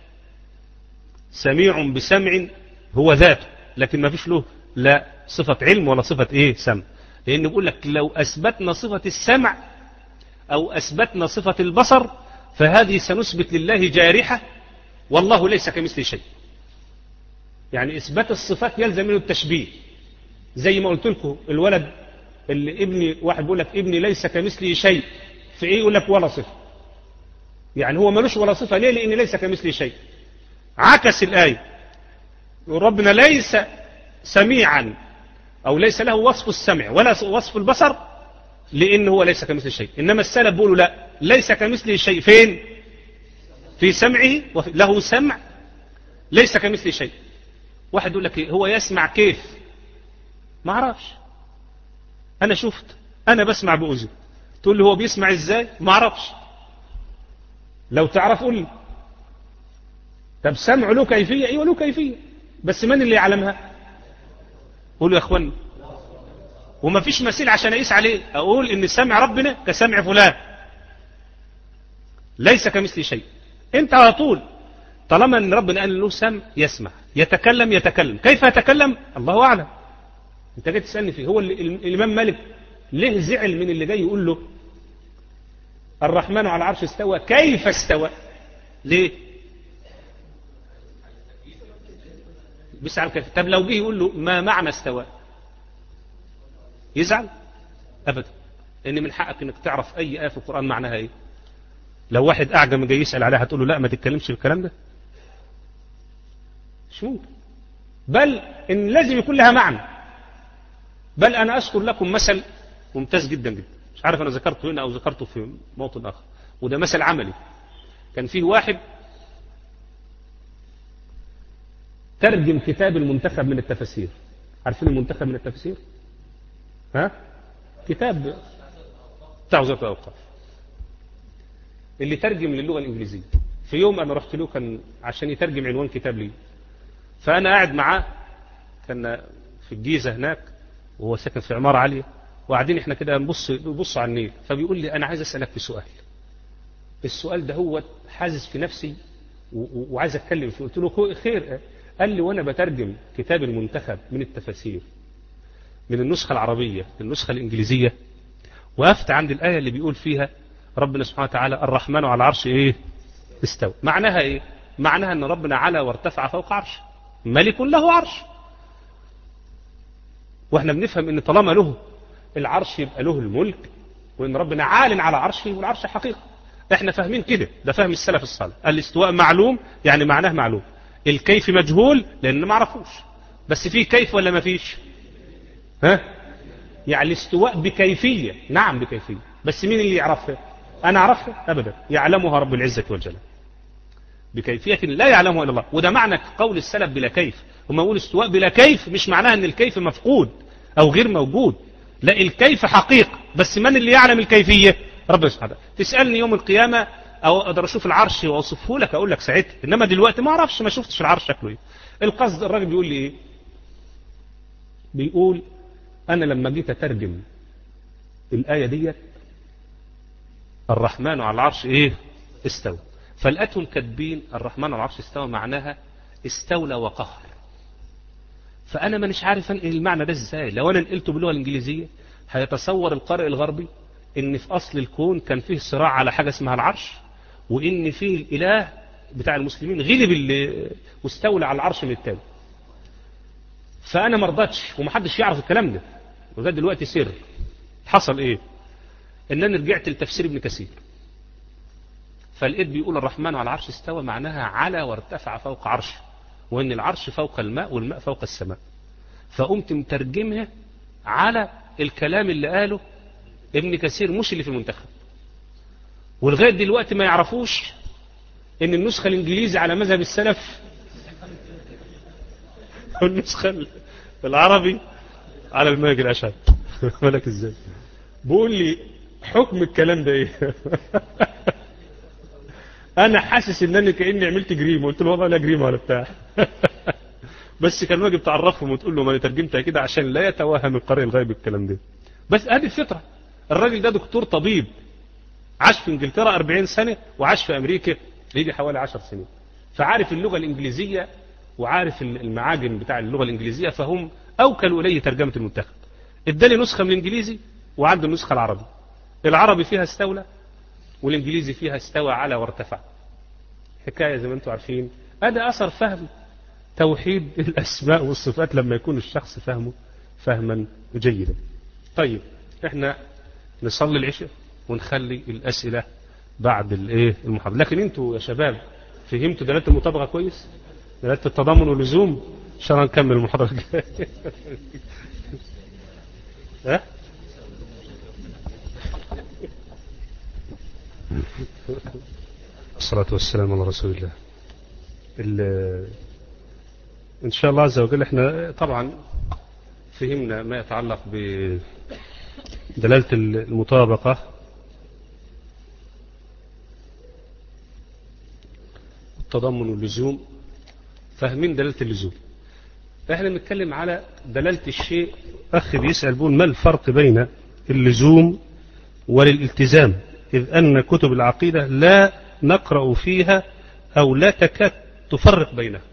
Speaker 1: سميع بسمع هو ذاته، لكن ما فيش له لا صفة علم ولا صفة ايه سمع. لأنه بيقول لك لو أثبتنا صفة السمع أو أثبتنا صفة البصر فهذه سنثبت لله جارحة والله ليس كمثل شيء. يعني إثبات الصفات يلزم منه التشبيه، زي ما قلت لكم الولد اللي ابني واحد بيقول لك ابني ليس كمثله شيء، في ايه يقول لك ولا صفة، يعني هو ملوش ولا صفة. ليه؟ لأن ليس كمثله شيء. عكس الآية، ربنا ليس سميعا أو ليس له وصف السمع ولا وصف البصر لأنه هو ليس كمثل شيء. إنما السلف بيقولوا لا، ليس كمثله شيء فين؟ في سمعه، له سمع ليس كمثل شيء. واحد يقول لك هو يسمع كيف؟ ما اعرفش، أنا شفت، أنا بسمع بأذن. تقول لي هو بيسمع إزاي؟ ما اعرفش، لو تعرف قول لي. طب سمع له كيفية؟ أيوة له كيفية، بس من اللي يعلمها؟ قولوا يا أخوان. وما فيش مثيل عشان أقيس عليه أقول إن سمع ربنا كسمع فلان، ليس كمثل شيء. أنت على طول طالما أن ربنا قال له سمع يسمع، يتكلم يتكلم، كيف يتكلم؟ الله أعلم. أنت جاي تسألني فيه. هو الإمام مالك ليه زعل من اللي جاي يقول له الرحمن على العرش استوى، كيف استوى؟ ليه؟ بيسأل كيف. طب لو جه يقول له ما معنى استوى يزعل؟ أبدا، لأن من حقك إنك تعرف أي آية في القرآن معناها إيه. لو واحد أعجم جاي يسأل عليها هتقول له لا ما تتكلمش في الكلام ده؟ مش ممكن. بل إن لازم يكون لها معنى. بل أنا أذكر لكم مثل ممتاز جدا جدا، مش عارف أنا ذكرته هنا أو ذكرته في موطن آخر، وده مثل عملي. كان فيه واحد ترجم كتاب المنتخب من التفاسير. عارفين المنتخب من التفاسير؟ ها؟ كتاب بتاع وزارة الأوقاف اللي ترجم للغة الإنجليزية. في يوم أنا رحت له كان عشان يترجم عنوان كتاب لي، فأنا قاعد معاه، كان في الجيزة هناك وهو ساكن في عمارة عالية، وقاعدين احنا كده نبص نبص على النيل، فبيقول لي انا عايز اسالك في سؤال. السؤال ده هو حازز في نفسي وعايز اتكلم فيه. قلت له خير. قال لي وانا بترجم كتاب المنتخب من التفاسير من النسخه العربيه للنسخه الانجليزيه، وقفت عند الايه اللي بيقول فيها ربنا سبحانه وتعالى الرحمن على العرش ايه استوى. معناها ايه؟ معناها ان ربنا علا وارتفع فوق عرش، ملك له عرش. واحنا بنفهم ان طالما له العرش يبقى له الملك، وان ربنا عال على عرشه والعرش حقيقه. احنا فاهمين كده، ده فهم السلف الصالح. الاستواء معلوم يعني معناه معلوم، الكيف مجهول لان ما عرفوش. بس في كيف ولا ما فيش؟ ها؟ يعني الاستواء بكيفيه، نعم بكيفيه، بس مين اللي يعرفها؟ انا اعرفها؟ ابدا، يعلمها رب العزه والجلال بكيفيه لا يعلمها الا الله. وده معنى قول السلف بلا كيف. هم يقولوا استواء بلا كيف مش معناها ان الكيف مفقود او غير موجود، لا، الكيف حقيقه، بس من اللي يعلم الكيفيه؟ ربنا سبحانه وتعالى. تسالني يوم القيامه او اقدر اشوف العرش واوصفه لك اقول لك ساعتها، انما دلوقتي ما اعرفش، ما شفتش العرش شكله ايه. القصد الراجل بيقول لي ايه؟ بيقول انا لما جيت اترجم الايه ديت الرحمن على العرش ايه استوى، فلقيتهم كاتبين الرحمن على العرش استوى معناها استولى وقهر. فانا مانيش عارف انقل المعنى ده ازاي. لو انا نقلته باللغه الانجليزيه هيتصور القارئ الغربي ان في اصل الكون كان فيه صراع على حاجه اسمها العرش، وان فيه الاله بتاع المسلمين غلب اللي واستولى على العرش من التاني. فانا ما رضيتش ومحدش يعرف الكلام ده، وده دلوقتي سر. حصل ايه؟ ان انا رجعت لتفسير ابن كثير، فلقيت بيقول الرحمن على العرش استوى معناها على وارتفع فوق عرشه، وان العرش فوق الماء والماء فوق السماء. فقمت مترجمها على الكلام اللي قاله ابن كثير مش اللي في المنتخب. ولغايه دلوقتي ما يعرفوش ان النسخه الانجليزي على مذهب السلف والنسخه العربي على المنهج الاشعري. مالك ازاي؟ بقول لي حكم الكلام ده ايه؟ انا حاسس ان انا كاني عملت جريمه. قلت له والله لا جريمه ولا بتاع. بس كان واجب تعرفهم وتقول له ما انا ترجمتها كده عشان لا يتوهم القارئ الغيب الكلام ده. بس هذه الفطره. الراجل ده دكتور طبيب عاش في انجلترا أربعين سنه وعاش في امريكا يجي حوالي عشر سنين، فعارف اللغه الانجليزيه وعارف المعاجم بتاع اللغه الانجليزيه، فهم اوكلوا اليه ترجمه المنتخب. اداني نسخه من الانجليزي وعنده النسخه العربي. العربي فيها استولى والانجليزي فيها استوى على وارتفع. حكايه زي ما انتم عارفين. هذا اثر فهم توحيد الاسماء والصفات لما يكون الشخص فهمه فهما جيدا. طيب احنا نصلي العشاء ونخلي الاسئله بعد الايه المحاضره. لكن انتوا يا شباب فهمتوا دلاله المطابقه كويس؟ دلاله التضامن واللزوم؟ ان شاء الله نكمل المحاضره الجايه. ها؟ الصلاة والسلام على رسول الله. إن شاء الله عز وجل احنا طبعا فهمنا ما يتعلق بدلالة المطابقة التضمن واللزوم. فاهمين دلالة اللزوم. احنا بنتكلم على دلالة الشيء. أخي بيسأل بيقول ما الفرق بين اللزوم والالتزام، إذ أن كتب العقيدة لا نقرأ فيها أو لا تكاد تفرق بينها.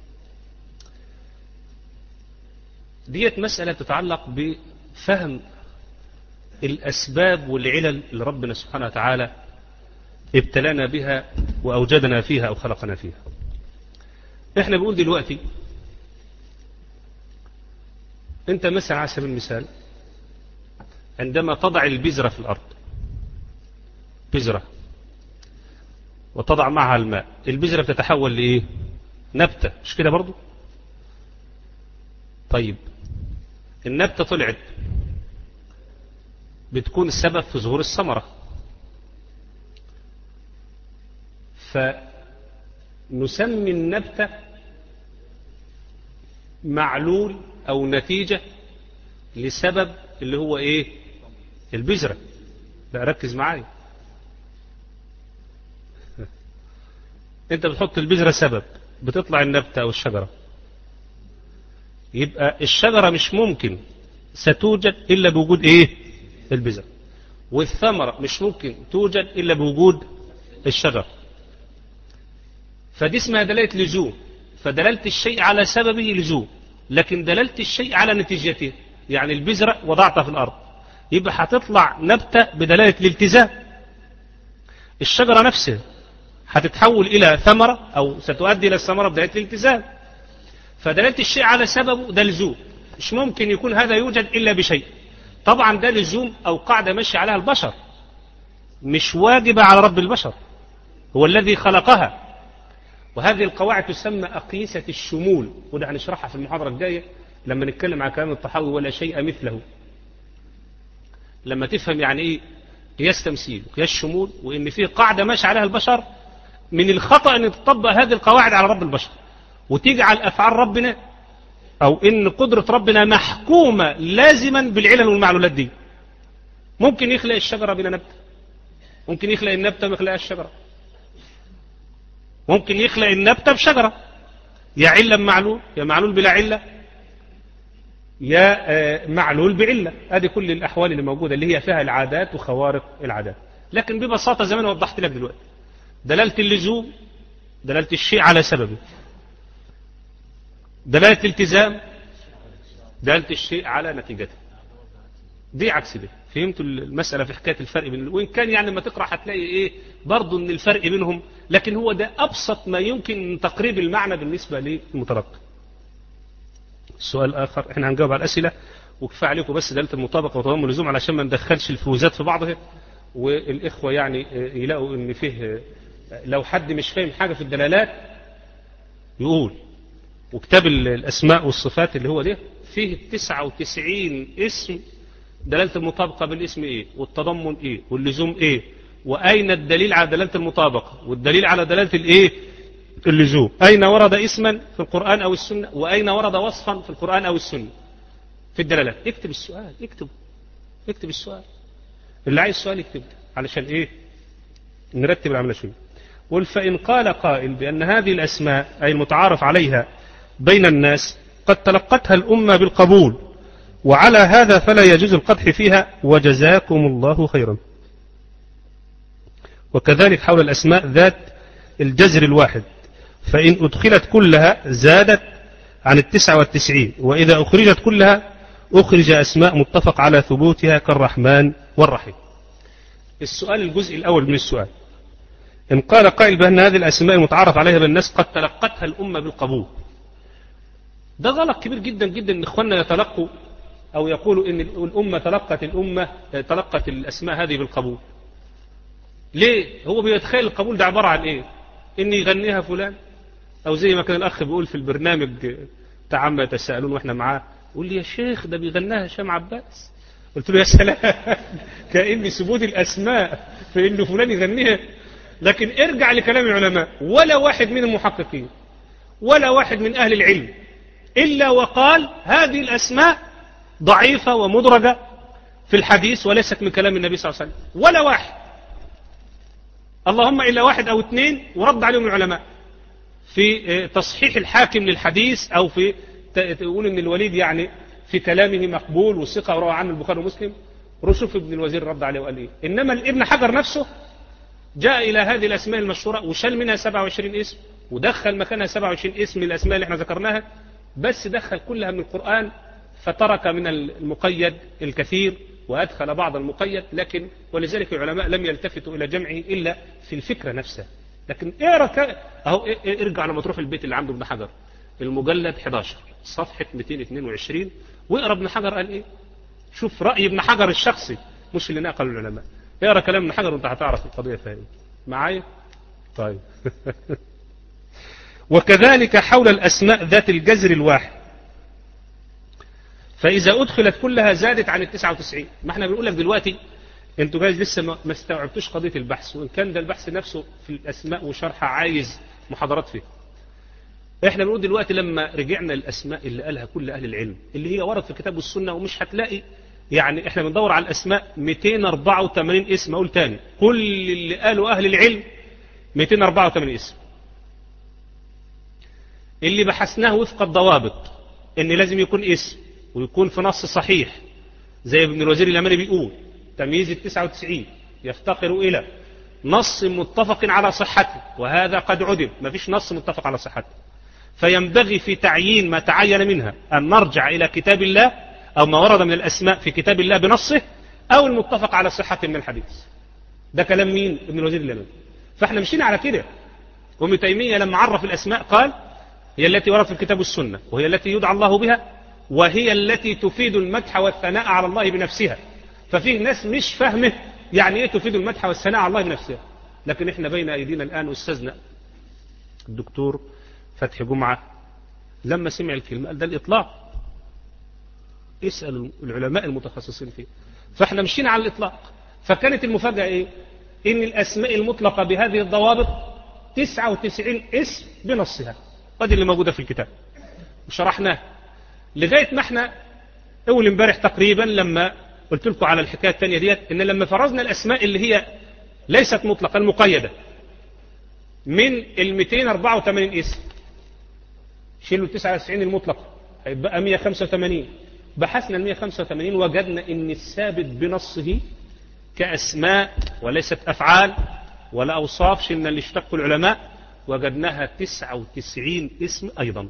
Speaker 1: ديت مسألة تتعلق بفهم الأسباب والعلل اللي ربنا سبحانه وتعالى ابتلانا بها وأوجدنا فيها أو خلقنا فيها. احنا بنقول دلوقتي انت مثلا على سبيل المثال عندما تضع البذرة في الأرض، بذرة، وتضع معها الماء، البذرة بتتحول لإيه؟ نبتة، مش كده برضو؟ طيب النبتة طلعت بتكون السبب في ظهور الثمرة، فنسمي النبتة معلول أو نتيجة لسبب اللي هو إيه؟ البذرة. لا ركز معايا. انت بتحط البذرة سبب بتطلع النبتة او الشجرة، يبقى الشجرة مش ممكن ستوجد الا بوجود ايه؟ البذرة. والثمرة مش ممكن توجد إلا بوجود الشجر. فدي اسمها دلالة لزوم. فدلالة الشيء على سببه لزوم، لكن دلالة الشيء على نتيجته، يعني البذرة وضعتها في الأرض يبقى هتطلع نبتة بدلالة الالتزام. الشجرة نفسها هتتحول إلى ثمرة أو ستؤدي إلى الثمرة بدلالة الالتزام. فدلالة الشيء على سببه ده لزوم، مش ممكن يكون هذا يوجد إلا بشيء. طبعا ده لزوم أو قاعدة ماشي عليها البشر، مش واجبة على رب البشر، هو الذي خلقها. وهذه القواعد تسمى أقيسة الشمول، وده هنشرحها في المحاضرة الجاية لما نتكلم عن كلام الطحاوي ولا شيء مثله. لما تفهم يعني إيه قياس تمثيل وقياس شمول، وإن فيه قاعدة ماشي عليها البشر، من الخطأ أن تطبق هذه القواعد على رب البشر وتجعل أفعال ربنا أو إن قدرة ربنا محكومة لازما بالعلل والمعلولات دي. ممكن يخلق الشجرة بلا نبتة، ممكن يخلق النبتة ما يخلقها الشجرة، ممكن يخلق النبتة بشجرة، يا علة بمعلول يا معلول بلا علة يا معلول بعلة. هذه كل الأحوال اللي موجودة اللي هي فيها العادات وخوارق العادات. لكن ببساطة زي ما أنا وضحت لك دلوقتي، دلالة اللزوم دلالة الشيء على سببه، دلالة الالتزام دلالة الشيء على نتيجته. دي عكس دي. فهمتوا المسألة في حكاية الفرق بين، وإن كان يعني لما تقرأ هتلاقي إيه برضو إن الفرق بينهم، لكن هو ده أبسط ما يمكن من تقريب المعنى بالنسبة للمتلقي. السؤال الآخر، إحنا هنجاوب على الأسئلة وكفاية عليكم بس دلالة المطابقة وتضمن اللزوم علشان ما ندخلش الفوزات في بعضها، والإخوة يعني يلاقوا إن فيه لو حد مش فاهم حاجة في الدلالات يقول. وكتاب الأسماء والصفات اللي هو ده فيه تسعة وتسعين اسم دلالة المطابقة بالاسم إيه، والتضمن إيه، واللزوم إيه، وأين الدليل على دلالة المطابقة والدليل على دلالة الإيه اللزوم. أين ورد اسما في القرآن أو السنة، وأين ورد وصفا في القرآن أو السنة في الدلالات. اكتب السؤال، اكتب اكتب السؤال، اللي عايز سؤال يكتب علشان إيه نرتب العمل شوية. قل فإن قال قائل بأن هذه الأسماء أي المتعارف عليها بين الناس قد تلقتها الأمة بالقبول، وعلى هذا فلا يجوز القدح فيها وجزاكم الله خيرا. وكذلك حول الأسماء ذات الجذر الواحد، فإن أدخلت كلها زادت عن التسعة والتسعين، وإذا أخرجت كلها أخرج أسماء متفق على ثبوتها كالرحمن والرحيم. السؤال الجزء الأول من السؤال، إن قال قائل بأن هذه الأسماء المتعارف عليها بالناس قد تلقتها الأمة بالقبول، ده غلط كبير جدا جدا إن إخواننا يتلقوا أو يقولوا إن الأمة تلقت الأمة تلقت الأسماء هذه بالقبول. ليه؟ هو بيتخيل القبول ده عبارة عن إيه؟ إن يغنيها فلان، أو زي ما كان الأخ بيقول في البرنامج بتاع عما يتساءلون وإحنا معاه، يقول لي يا شيخ ده بيغناها هشام عباس. قلت له يا سلام، كأن ثبوت الأسماء في إنه فلان يغنيها. لكن ارجع لكلام العلماء، ولا واحد من المحققين ولا واحد من أهل العلم إلا وقال هذه الأسماء ضعيفة ومدرجة في الحديث وليست من كلام النبي صلى الله عليه وسلم، ولا واحد، اللهم إلا واحد أو اثنين ورد عليهم العلماء في تصحيح الحاكم للحديث، أو في تقول إن الوليد يعني في كلامه مقبول والثقة وروى عنه البخاري ومسلم. رشوف ابن الوزير رد عليه وقال إيه. إنما ابن حجر نفسه جاء إلى هذه الأسماء المشهورة وشال منها سبعة وعشرين اسم ودخل مكانها سبعة وعشرين اسم من الأسماء اللي احنا ذكرناها، بس دخل كلها من القرآن، فترك من المقيد الكثير وأدخل بعض المقيد. لكن ولذلك العلماء لم يلتفتوا إلى جمعه إلا في الفكرة نفسها. لكن اقرأ أهو، ارجع لما تروح البيت اللي عنده ابن حجر المجلد أحد عشر صفحة مئتين واثنين وعشرين واقرأ ابن حجر قال إيه. شوف رأي ابن حجر الشخصي مش اللي نقل العلماء. اقرأ كلام ابن حجر وانت هتعرف القضية فيها ايه. معايا؟ طيب. وكذلك حول الأسماء ذات الجذر الواحد، فإذا أدخلت كلها زادت عن التسعة وتسعين. ما احنا بنقول لك دلوقتي انتوا جايز لسه ما استوعبتوش قضية البحث، وإن كان ده البحث نفسه في الأسماء وشرحها عايز محاضرات فيه. احنا بنقول دلوقتي لما رجعنا الأسماء اللي قالها كل أهل العلم اللي هي ورد في الكتاب والسنة، ومش هتلاقي يعني احنا بندور على الأسماء مئتين وأربعة وثمانين اسم. أقول تاني، كل اللي قالوا أهل العلم مئتين وأربعة وثمانين اسم اللي بحثناه وفق الضوابط، ان لازم يكون اسم ويكون في نص صحيح زي ابن الوزير اليماني بيقول، تمييز التسعة وتسعين يفتقر إلى نص متفق على صحته، وهذا قد عدم، ما فيش نص متفق على صحته، فينبغي في تعيين ما تعين منها أن نرجع إلى كتاب الله أو ما ورد من الأسماء في كتاب الله بنصه أو المتفق على صحته من الحديث. ده كلام مين؟ ابن الوزير اليماني. فاحنا مشينا على كده. وابن تيمية لما عرف الأسماء قال هي التي وردت في الكتاب والسنة، وهي التي يدعى الله بها، وهي التي تفيد المدح والثناء على الله بنفسها. ففيه ناس مش فاهمه يعني ايه تفيد المدح والثناء على الله بنفسها، لكن احنا بين ايدينا الان استاذنا الدكتور فتحي جمعة لما سمع الكلمة قال ده الاطلاق، اسأل العلماء المتخصصين فيه. فاحنا مشينا على الاطلاق. فكانت المفاجأة ايه؟ ان الاسماء المطلقة بهذه الضوابط تسعة وتسعين اسم بنصها، ودي اللي موجودة في الكتاب وشرحناه لغاية ما احنا اول امبارح تقريبا لما قلت لكم على الحكاية الثانية ديت، ان لما فرزنا الاسماء اللي هي ليست مطلقة المقيدة من ال مئتين وأربعة وثمانين اسم، شيلوا تسعة وتسعين المطلقة هيبقى مئة وخمسة وثمانين. بحثنا ال مئة وخمسة وثمانين وجدنا ان الثابت بنصه كأسماء وليست أفعال ولا أوصاف، شلنا اللي اشتقوا العلماء وجدناها تسعة وتسعين اسم أيضا.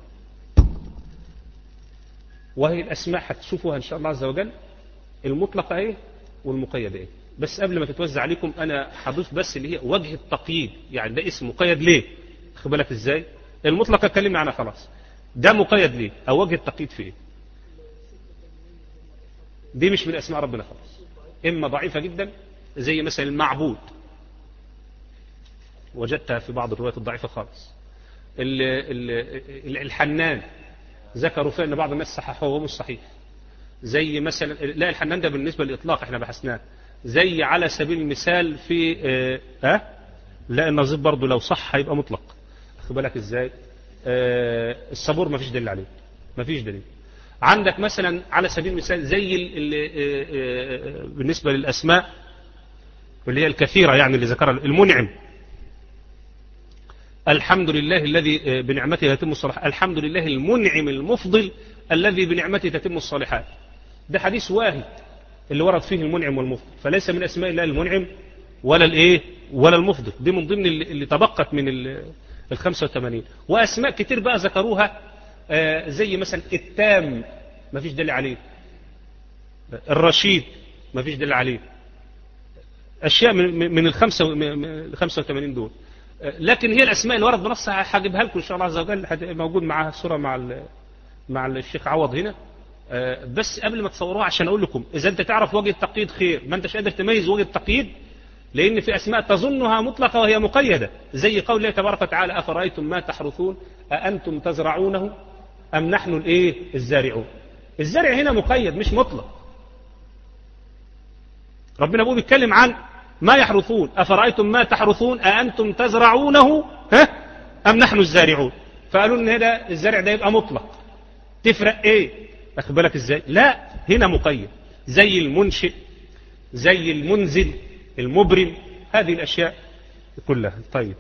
Speaker 1: وهي الأسماء هتشوفوها إن شاء الله عز وجل، المطلقة ايه والمقيدة ايه. بس قبل ما تتوزع عليكم أنا هضيف بس اللي هي وجه التقييد، يعني ده اسم مقيد ليه؟ خد بالك ازاي؟ المطلقة اتكلمنا عنها خلاص، ده مقيد ليه؟ أو وجه التقييد في ايه؟ دي مش من أسماء ربنا خلاص، إما ضعيفة جدا زي مثلا المعبود، وجدتها في بعض الروايات الضعيفة خالص. ال ال الحنان ذكروا فيه أن بعض الناس صححوه وهو مش صحيح، زي مثلا لا الحنان ده بالنسبة للإطلاق احنا بحثناه، زي على سبيل المثال في اه, اه لا النظيف برضو لو صح هيبقى مطلق. خد بالك ازاي؟ اه الصبور ما فيش دليل عليه، ما فيش دليل. عندك مثلا على سبيل المثال زي ال ال بالنسبة للأسماء اللي هي الكثيرة يعني اللي ذكرها المنعم، الحمد لله الذي بنعمته تتم الصالحات، الحمد لله المنعم المفضل الذي بنعمته تتم الصالحات. ده حديث واحد اللي ورد فيه المنعم والمفضل، فليس من أسماء الله المنعم ولا الايه ولا المفضل، دي من ضمن اللي تبقت من ال خمسة وثمانين. وأسماء كتير بقى ذكروها آه زي مثلا التام ما فيش دليل عليه، الرشيد ما فيش دليل عليه، أشياء من من الخمسة الخمسة وثمانين دول. لكن هي الأسماء اللي ورد بنصها هجيبها لكم إن شاء الله عز وجل، موجود معاها صورة مع مع الشيخ عوض هنا. بس قبل ما تصوروها عشان أقول لكم إذا أنت تعرف وجه التقييد خير، ما أنتش قادر تميز وجه التقييد، لأن في أسماء تظنها مطلقة وهي مقيدة، زي قول الله تبارك وتعالى أفرأيتم ما تحرثون أأنتم تزرعونه أم نحن الإيه الزارعون. الزرع هنا مقيد مش مطلق. ربنا أبوه بيتكلم عن ما يحرثون، أفرأيتم ما تحرثون أأنتم تزرعونه ها أم نحن الزارعون، فقالوا إن هذا الزرع ده يبقى مطلق، تفرق إيه؟ أخد بالك إزاي؟ لا هنا مقيد، زي المنشئ زي المنزل المبرم، هذه الأشياء كلها. طيب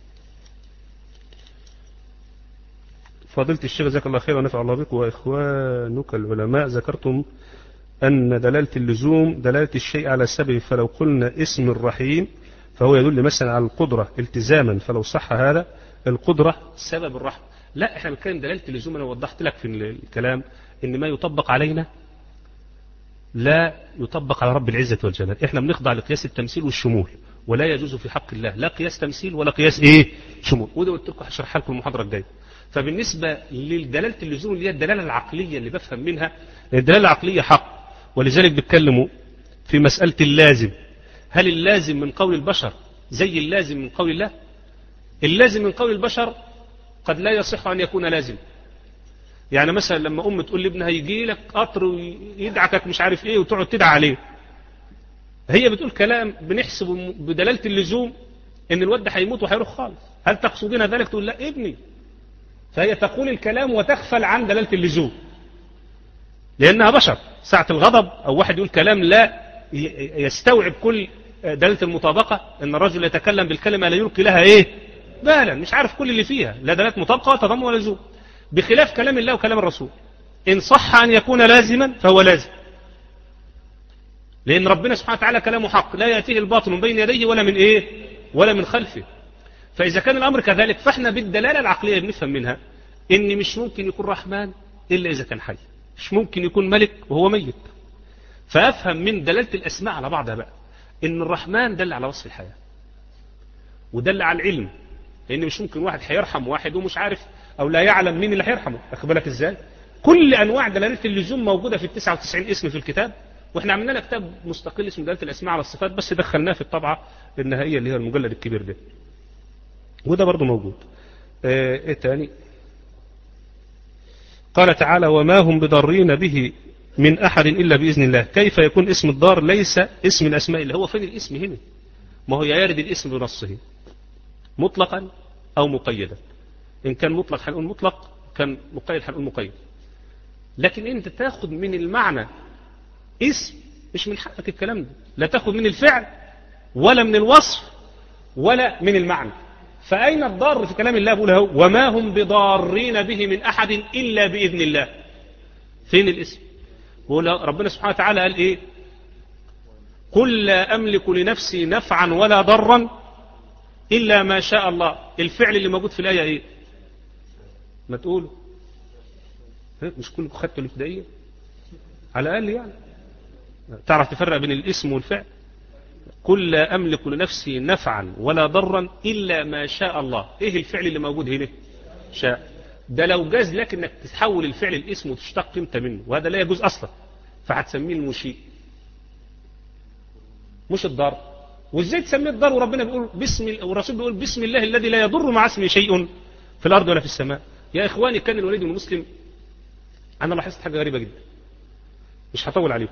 Speaker 1: فضيلة الشيخ جزاك الله خير ونفع الله بك وإخوانك العلماء، ذكرتم أن دلالة اللزوم دلالة الشيء على السبب، فلو قلنا اسم الرحيم فهو يدل مثلا على القدرة التزاما، فلو صح هذا القدرة سبب الرحمة. لا احنا بنتكلم دلالة اللزوم، أنا وضحت لك في الكلام إن ما يطبق علينا لا يطبق على رب العزة والجلال. احنا بنخضع لقياس التمثيل والشمول، ولا يجوز في حق الله لا قياس تمثيل ولا قياس ايه شمول، وده قلت لكم هشرحها لكم المحاضرة الجاية. فبالنسبة لدلالة اللزوم اللي هي الدلالة العقلية اللي بفهم منها، الدلالة العقلية حق، ولذلك بيتكلموا في مسألة اللازم، هل اللازم من قول البشر زي اللازم من قول الله؟ اللازم من قول البشر قد لا يصح أن يكون لازم. يعني مثلا لما أم تقول لابنها يجي لك قطر ويدعكك مش عارف ايه وتقعد تدعى عليه، هي بتقول كلام بنحسب بدلالة اللزوم ان الواد ده هيموت وهيروح خالص، هل تقصدين ذلك؟ تقول لا ابني. فهي تقول الكلام وتغفل عن دلالة اللزوم، لأنها بشر. ساعة الغضب أو واحد يقول كلام لا يستوعب كل دلالة المطابقة، إن الرجل يتكلم بالكلمة لا يلقي لها إيه بالا، مش عارف كل اللي فيها، لا دلالة مطابقة وتضمن ولا لزوم، بخلاف كلام الله وكلام الرسول. إن صح أن يكون لازما فهو لازم، لأن ربنا سبحانه وتعالى كلامه حق، لا يأتيه الباطل من بين يديه ولا من إيه ولا من خلفه. فإذا كان الأمر كذلك فإحنا بالدلالة العقلية بنفهم منها إن مش ممكن يكون رحمن إلا إذا كان حي، مش ممكن يكون ملك وهو ميت. فأفهم من دلالة الأسماء على بعضها بقى إن الرحمن دل على وصف الحياة ودل على العلم، لأن مش ممكن واحد هيرحم واحد ومش عارف أو لا يعلم مين اللي هيرحمه. أخد بالك إزاي؟ كل أنواع دلالة اللزوم موجودة في التسعة وتسعين اسم في الكتاب، وإحنا عملنا لنا كتاب مستقل اسمه دلالة الأسماء على الصفات، بس دخلناه في الطبعة النهائية اللي هي المجلد الكبير ده، وده برضه موجود. آه إيه تاني؟ قال تعالى وما هم بضارين به من أحد إلا بإذن الله. كيف يكون اسم الضار ليس اسم الأسماء اللي هو فين الاسم هنا؟ ما هو يرد الاسم بنصه مطلقا أو مقيدا. إن كان مطلق هنقول مطلق، كان مقيد هنقول مقيد. لكن أنت تاخد من المعنى اسم، مش من حقك الكلام ده، لا تاخد من الفعل ولا من الوصف ولا من المعنى. فأين الضار في كلام الله؟ بقوله وما هم بضارين به من أحد إلا بإذن الله. فين الاسم؟ ربنا سبحانه وتعالى قال إيه؟ قل لا أملك لنفسي نفعا ولا ضرا إلا ما شاء الله. الفعل اللي موجود في الآية إيه؟ ما تقولوا مش كلكم خدتوا الابتدائية على الأقل يعني تعرف تفرق بين الاسم والفعل. قل لا أملك لنفسي نفعا ولا ضرا إلا ما شاء الله. إيه الفعل اللي موجود هنا؟ شاء. ده لو جاز لك انك تحول الفعل الاسم وتشتق انت منه، وهذا لا يجوز اصلا، فهتسميه المشيء مش الضار. وازاي تسميه الضار وربنا بيقول بسم والرسول بيقول بسم الله الذي لا يضر مع اسمه شيء في الارض ولا في السماء. يا اخواني كان الوليد بن مسلم، انا لاحظت حاجه غريبه جدا، مش هطول عليكم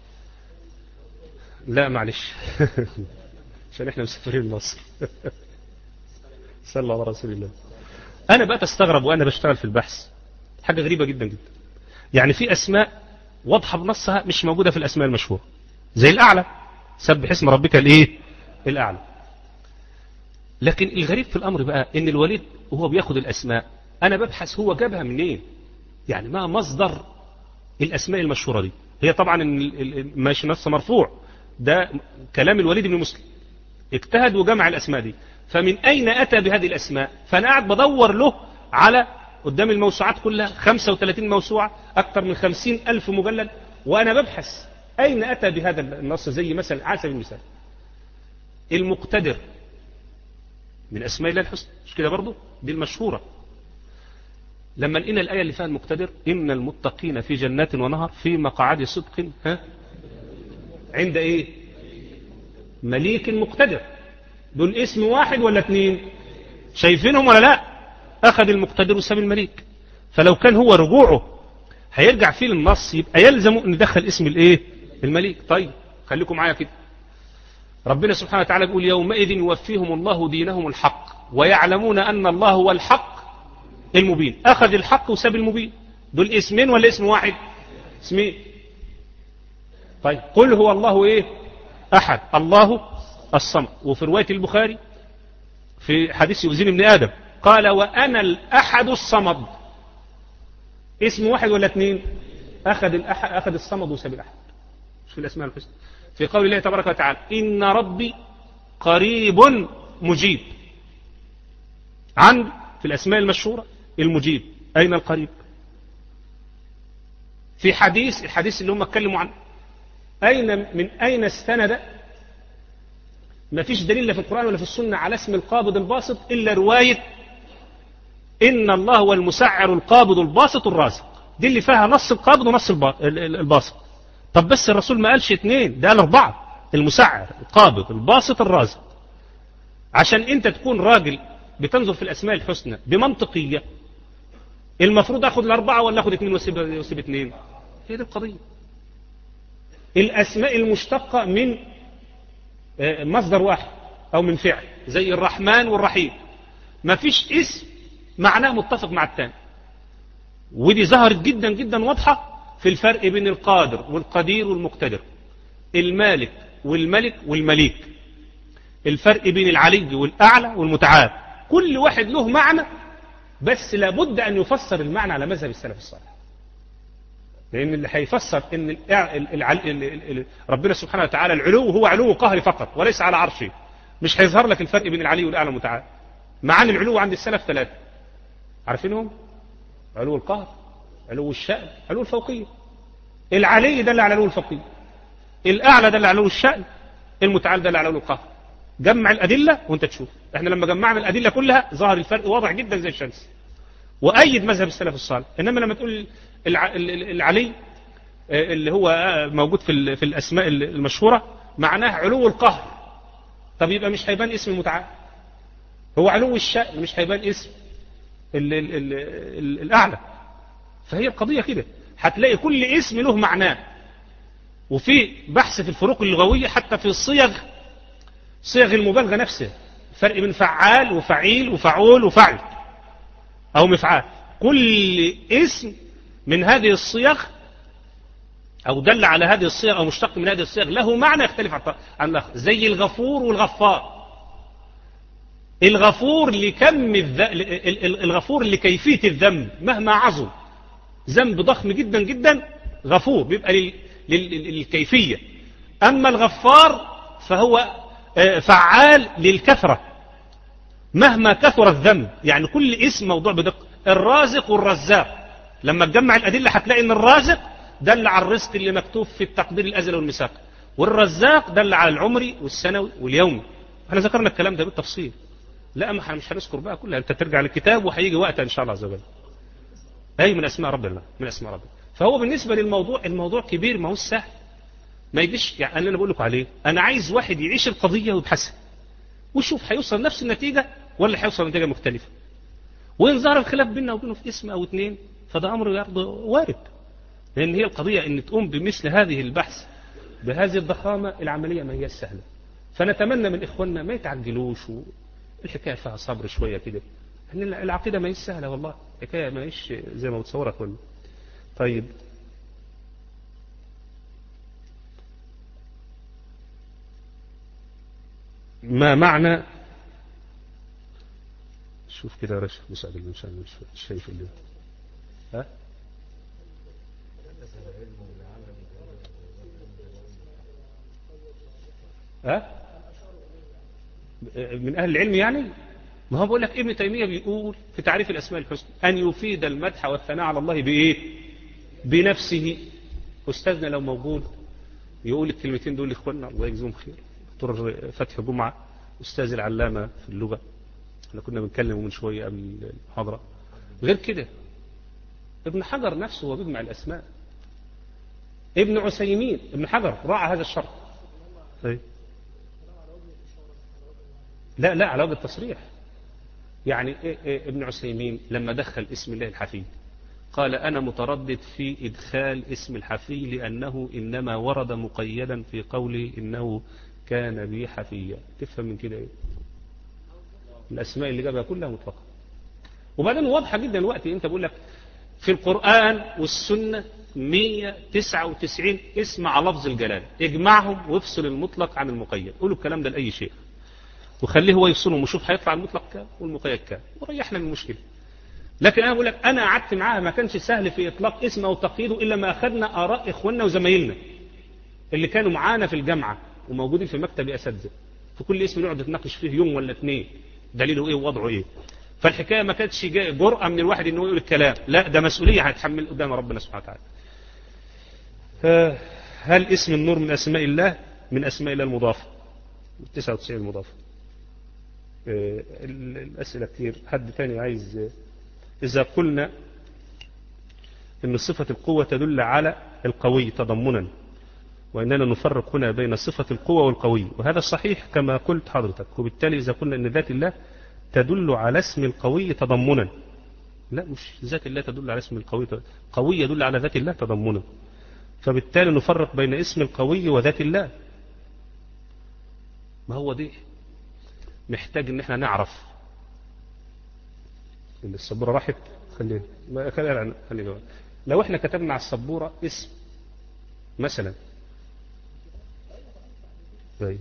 Speaker 1: لا معلش عشان احنا مسافرين مصر صلى الله على رسول الله. أنا بقى تستغرب وأنا بشتغل في البحث حاجة غريبة جدا جدا. يعني في أسماء واضحة بنصها مش موجودة في الأسماء المشهورة، زي الأعلى، سبح اسم ربك الإيه؟ الأعلى. لكن الغريب في الأمر بقى إن الوليد وهو بياخد الأسماء أنا ببحث هو جابها منين؟ يعني ما مصدر الأسماء المشهورة دي؟ هي طبعا ماشي نص مرفوع، ده كلام الوليد بن مسلم، اجتهد وجمع الأسماء دي، فمن أين أتى بهذه الأسماء؟ فأنا قاعد بدور له على قدام الموسوعات كلها خمسة وثلاثين موسوعة، أكثر من خمسين ألف مجلد، وأنا ببحث أين أتى بهذا النص. زي مثلا على سبيل المثال المقتدر من أسماء الله الحسنى، مش كده برضه؟ دي المشهورة. لما لقينا الآية اللي فيها المقتدر إن المتقين في جنات ونهر في مقعد صدق ها عند إيه؟ مليك مقتدر. دول اسم واحد ولا اثنين؟ شايفينهم ولا لا؟ أخذ المقتدر وساب المليك. فلو كان هو رجوعه هيرجع فيه للنص يبقى يلزم أن يدخل اسم الايه؟ المليك. طيب خليكم معايا كده. ربنا سبحانه وتعالى بيقول يومئذ يوفيهم الله دينهم الحق ويعلمون أن الله هو الحق المبين. أخذ الحق وساب المبين. دول اسمين ولا اسم واحد؟ اسمين. طيب قل هو الله ايه؟ أحد، الله الصمد. وفي رواية البخاري في حديث يؤذين ابن آدم قال وأنا الأحد الصمد. اسم واحد ولا اثنين؟ أخذ الأحد، أخذ الصمد وساب الأحد. مش في الأسماء الحسنى. في قول الله تبارك وتعالى إن ربي قريب مجيب. عند في الأسماء المشهورة المجيب. أين القريب؟ في حديث الحديث اللي هم اتكلموا عنه أين من أين استند؟ ما فيش دليل لا في القرآن ولا في السنة على اسم القابض الباسط إلا رواية إن الله هو المسعر القابض الباسط الرازق. دي اللي فيها نص القابض ونص الباسط. طب بس الرسول ما قالش اثنين، ده قال أربعة: المسعر القابض الباسط الرازق. عشان أنت تكون راجل بتنظر في الأسماء الحسنى بمنطقية، المفروض أخذ الأربعة ولا أخذ اثنين وسيب اثنين؟ هي دي القضية. الأسماء المشتقة من مصدر واحد أو من فعل زي الرحمن والرحيم، ما فيش اسم معناه متفق مع الثاني. ودي ظهرت جدا جدا واضحة في الفرق بين القادر والقدير والمقتدر، المالك والملك والمليك، الفرق بين العلي والأعلى والمتعال. كل واحد له معنى، بس لابد أن يفسر المعنى على مذهب السلف الصالح. لأن اللي هيفسر إن ربنا سبحانه وتعالى العلو هو علو قهري فقط وليس على عرشه، مش هيظهر لك الفرق بين العلي والأعلى المتعال. معاني العلو عند السلف ثلاثة عارفينهم؟ علو القهر، علو الشأن، علو الفوقية. العلي دل على علو الفوقية، الأعلى دل على علو الشأن، المتعال دل على علو القهر. جمع الأدلة وانت تشوف. احنا لما جمعنا الأدلة كلها ظهر الفرق واضح جدا زي الشمس، وأيد مذهب السلف الصالح. إنما لما تقول العلي اللي هو موجود في في الأسماء المشهورة معناه علو القهر، طب يبقى مش هيبان اسم المتعال. هو علو الشأن مش هيبان اسم ال ال ال ال الأعلى. فهي القضية كده، هتلاقي كل اسم له معناه. وفي بحث في الفروق اللغوية حتى في الصيغ، صيغ المبالغة نفسها، فرق بين فعال وفعيل وفعول وفعل أو مفعال. كل اسم من هذه الصيغ أو دل على هذه الصيغ أو مشتق من هذه الصيغ له معنى يختلف عن الآخر. زي الغفور والغفار. الغفور لكم الذ... الغفور لكيفية الذنب مهما عظم، ذنب ضخم جدا جدا غفور بيبقى لل... لل... للكيفية. أما الغفار فهو فعال للكثرة مهما كثر الذنب. يعني كل اسم موضوع بدقة. الرازق والرزاق لما تجمع الأدلة هتلاقي أن الرازق دل على الرزق اللي مكتوب في التقدير الأزلي والميثاق، والرزاق دل على العمري والسنوي واليومي. احنا ذكرنا الكلام ده بالتفصيل، لا ما احنا مش هنذكر بقى كلها، انت ترجع للكتاب وهيجي وقتها ان شاء الله عز وجل. اي من اسماء ربنا، من اسماء ربنا. فهو بالنسبه للموضوع الموضوع كبير، ما هو سهل، ما يجيش يعني اللي انا بقول لكم عليه. انا عايز واحد يعيش القضيه ويبحثها ويشوف هيوصل نفس النتيجه ولا هيوصل نتيجه مختلفه. وان ظهر الخلاف بيننا وبينه في اسم او اثنين فده امر وارد، لان هي القضيه ان تقوم بمثل هذه البحث بهذه الضخامه. العمليه ما هي سهله، فنتمنى من اخواننا ما يتعجلوش، الحكايه فيها صبر شويه كده. العقيده ما هي سهله والله، الحكايه ما هيش زي ما بتصورها كله. طيب ما معنى، شوف كده رش مساعد الانسان مش شايف اللي ها ها من اهل العلم يعني. ما هو بقول لك ابن تيميه بيقول في تعريف الاسماء الحسنى ان يفيد المدح والثناء على الله بايه؟ بنفسه. استاذنا لو موجود يقول الكلمتين دول لاخواننا الله يجزيهم خير. دكتور فتحي جمعه استاذ العلامه في اللغه، احنا كنا بنتكلم من شويه قبل المحاضره. غير كده ابن حجر نفسه هو بيجمع الاسماء. ابن عثيمين ابن حجر راعى هذا الشرط. طيب لا لا على وجه التصريح. يعني إيه إيه ابن عثيمين لما دخل اسم الله الحفي قال أنا متردد في إدخال اسم الحفي لأنه إنما ورد مقيدا في قوله إنه كان بي حفيا. تفهم من كده إيه؟ الأسماء اللي جابها كلها مطلقة. وبعدين واضحة جدا الوقت أنت بقول لك في القرآن والسنة مئة وتسعة وتسعين اسم على لفظ الجلالة، اجمعهم وافصل المطلق عن المقيد. قولوا الكلام ده لأي شيء وخليه هو يفصلهم وشوف هيطلع المطلق كام والمقيد كام وريحنا من المشكلة. لكن أنا بقول لك أنا قعدت معاها ما كانش سهل في إطلاق اسم أو تقييده إلا ما أخذنا آراء إخواننا وزمايلنا اللي كانوا معانا في الجامعة وموجودين في مكتب أساتذة. في كل اسم نقعد نتناقش فيه يوم ولا اثنين دليله إيه ووضعه إيه. فالحكاية ما كانتش جرأة من الواحد إنه يقول الكلام، لا ده مسؤولية هتحمل قدام ربنا سبحانه وتعالى. هل اسم النور من أسماء الله؟ من أسماء الله المضافة تسعة وتسعين المضافة. الأسئلة كتير. حد تاني عايز؟ إذا قلنا إن صفة القوة تدل على القوي تضمنا، وإننا نفرق هنا بين صفة القوة والقوي، وهذا صحيح كما قلت حضرتك. وبالتالي إذا قلنا إن ذات الله تدل على اسم القوي تضمنا، لا مش ذات الله تدل على اسم القوي، قوي يدل على ذات الله تضمنا، فبالتالي نفرق بين اسم القوي وذات الله. ما هو دي محتاج ان احنا نعرف. السبورة راحت، خلينا خلينا خلينا لو احنا كتبنا على السبورة اسم مثلا طيب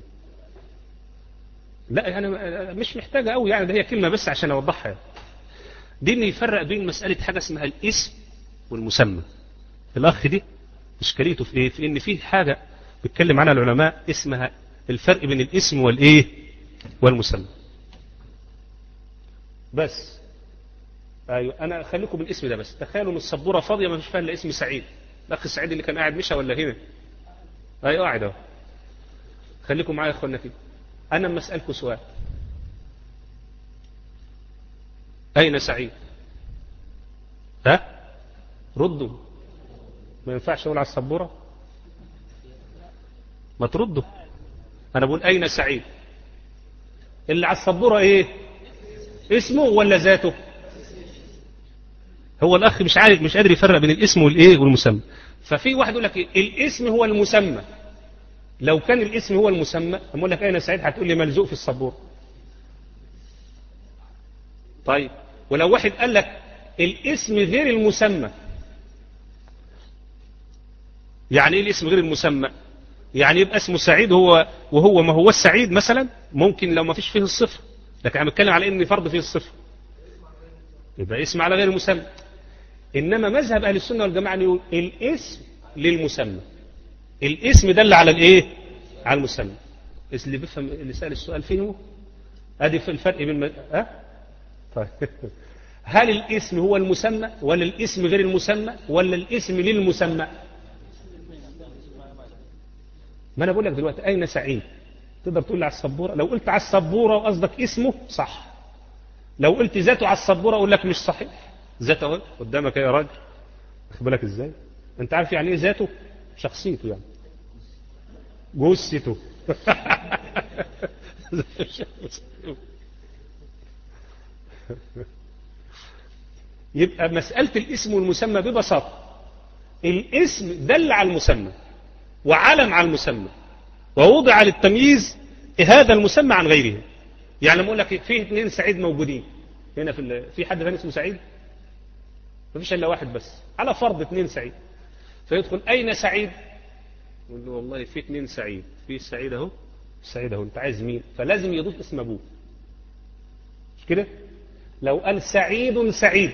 Speaker 1: لا يعني مش محتاجة قوي يعني، ده هي كلمة بس عشان اوضحها. دي ان يفرق بين مسألة حاجة اسمها الاسم والمسمى. الأخ دي إشكاليته في إيه؟ في إن في حاجة بيتكلم عنها العلماء اسمها الفرق بين الاسم والإيه والمسمى. بس أيوة أنا خليكم بالاسم ده بس. تخيلوا من السبورة فاضية ما فيش فيها إلا اسم سعيد. الأخ سعيد اللي كان قاعد مشى ولا هنا؟ أيوة قاعد أهو. خليكم معايا يا إخوانا كده. أنا لما أسألكم سؤال أين سعيد؟ ها؟ ردوا. ما ينفعش أقول على السبورة؟ ما تردوا. أنا بقول أين سعيد؟ اللي على السبورة إيه؟ اسمه ولا ذاته؟ هو الأخ مش عارف مش قادر يفرق بين الاسم والإيه والمسمى. ففي واحد يقول لك إيه؟ الاسم هو المسمى. لو كان الاسم هو المسمى أقول لك أين سعيد هتقول لي ملزوق في السبورة. طيب ولو واحد قال لك الاسم غير المسمى، يعني ايه الاسم غير المسمى؟ يعني يبقى اسمه سعيد هو وهو ما هو السعيد مثلا، ممكن لو ما فيش فيه الصفر، لكن انا بتكلم على ان فرض فيه الصفر يبقى اسم على غير المسمى. انما مذهب اهل السنه والجماعه يقول الاسم للمسمى، الاسم دل على الايه؟ على المسمى. اللي بيفهم اللي سال السؤال فهمه؟ ادي في الفرق بين ها طيب هل الاسم هو المسمى ولا الاسم غير المسمى ولا الاسم للمسمى؟ ما انا بقول لك دلوقتي اين سعيد؟ تقدر تقول لي على السبوره. لو قلت على السبوره وقصدك اسمه صح. لو قلت ذاته على السبوره اقول لك مش صحيح. ذاته اهو قدامك يا راجل. واخد بالك ازاي؟ انت عارف يعني ايه ذاته؟ شخصيته يعني جثته يبقى مسألة الاسم والمسمى ببساطة، الاسم دل على المسمى وعلم على المسمى ووضع للتمييز هذا المسمى عن غيره. يعني لما اقول لك فيه اثنين سعيد موجودين هنا في ال... في حد ثاني اسمه سعيد؟ ما فيش الا واحد بس، على فرض اثنين سعيد. فيدخل اين سعيد؟ يقول له والله في اثنين سعيد، في سعيد اهو سعيد اهو، انت عايز مين؟ فلازم يضيف اسم ابوه. مش كده؟ لو قال سعيد سعيد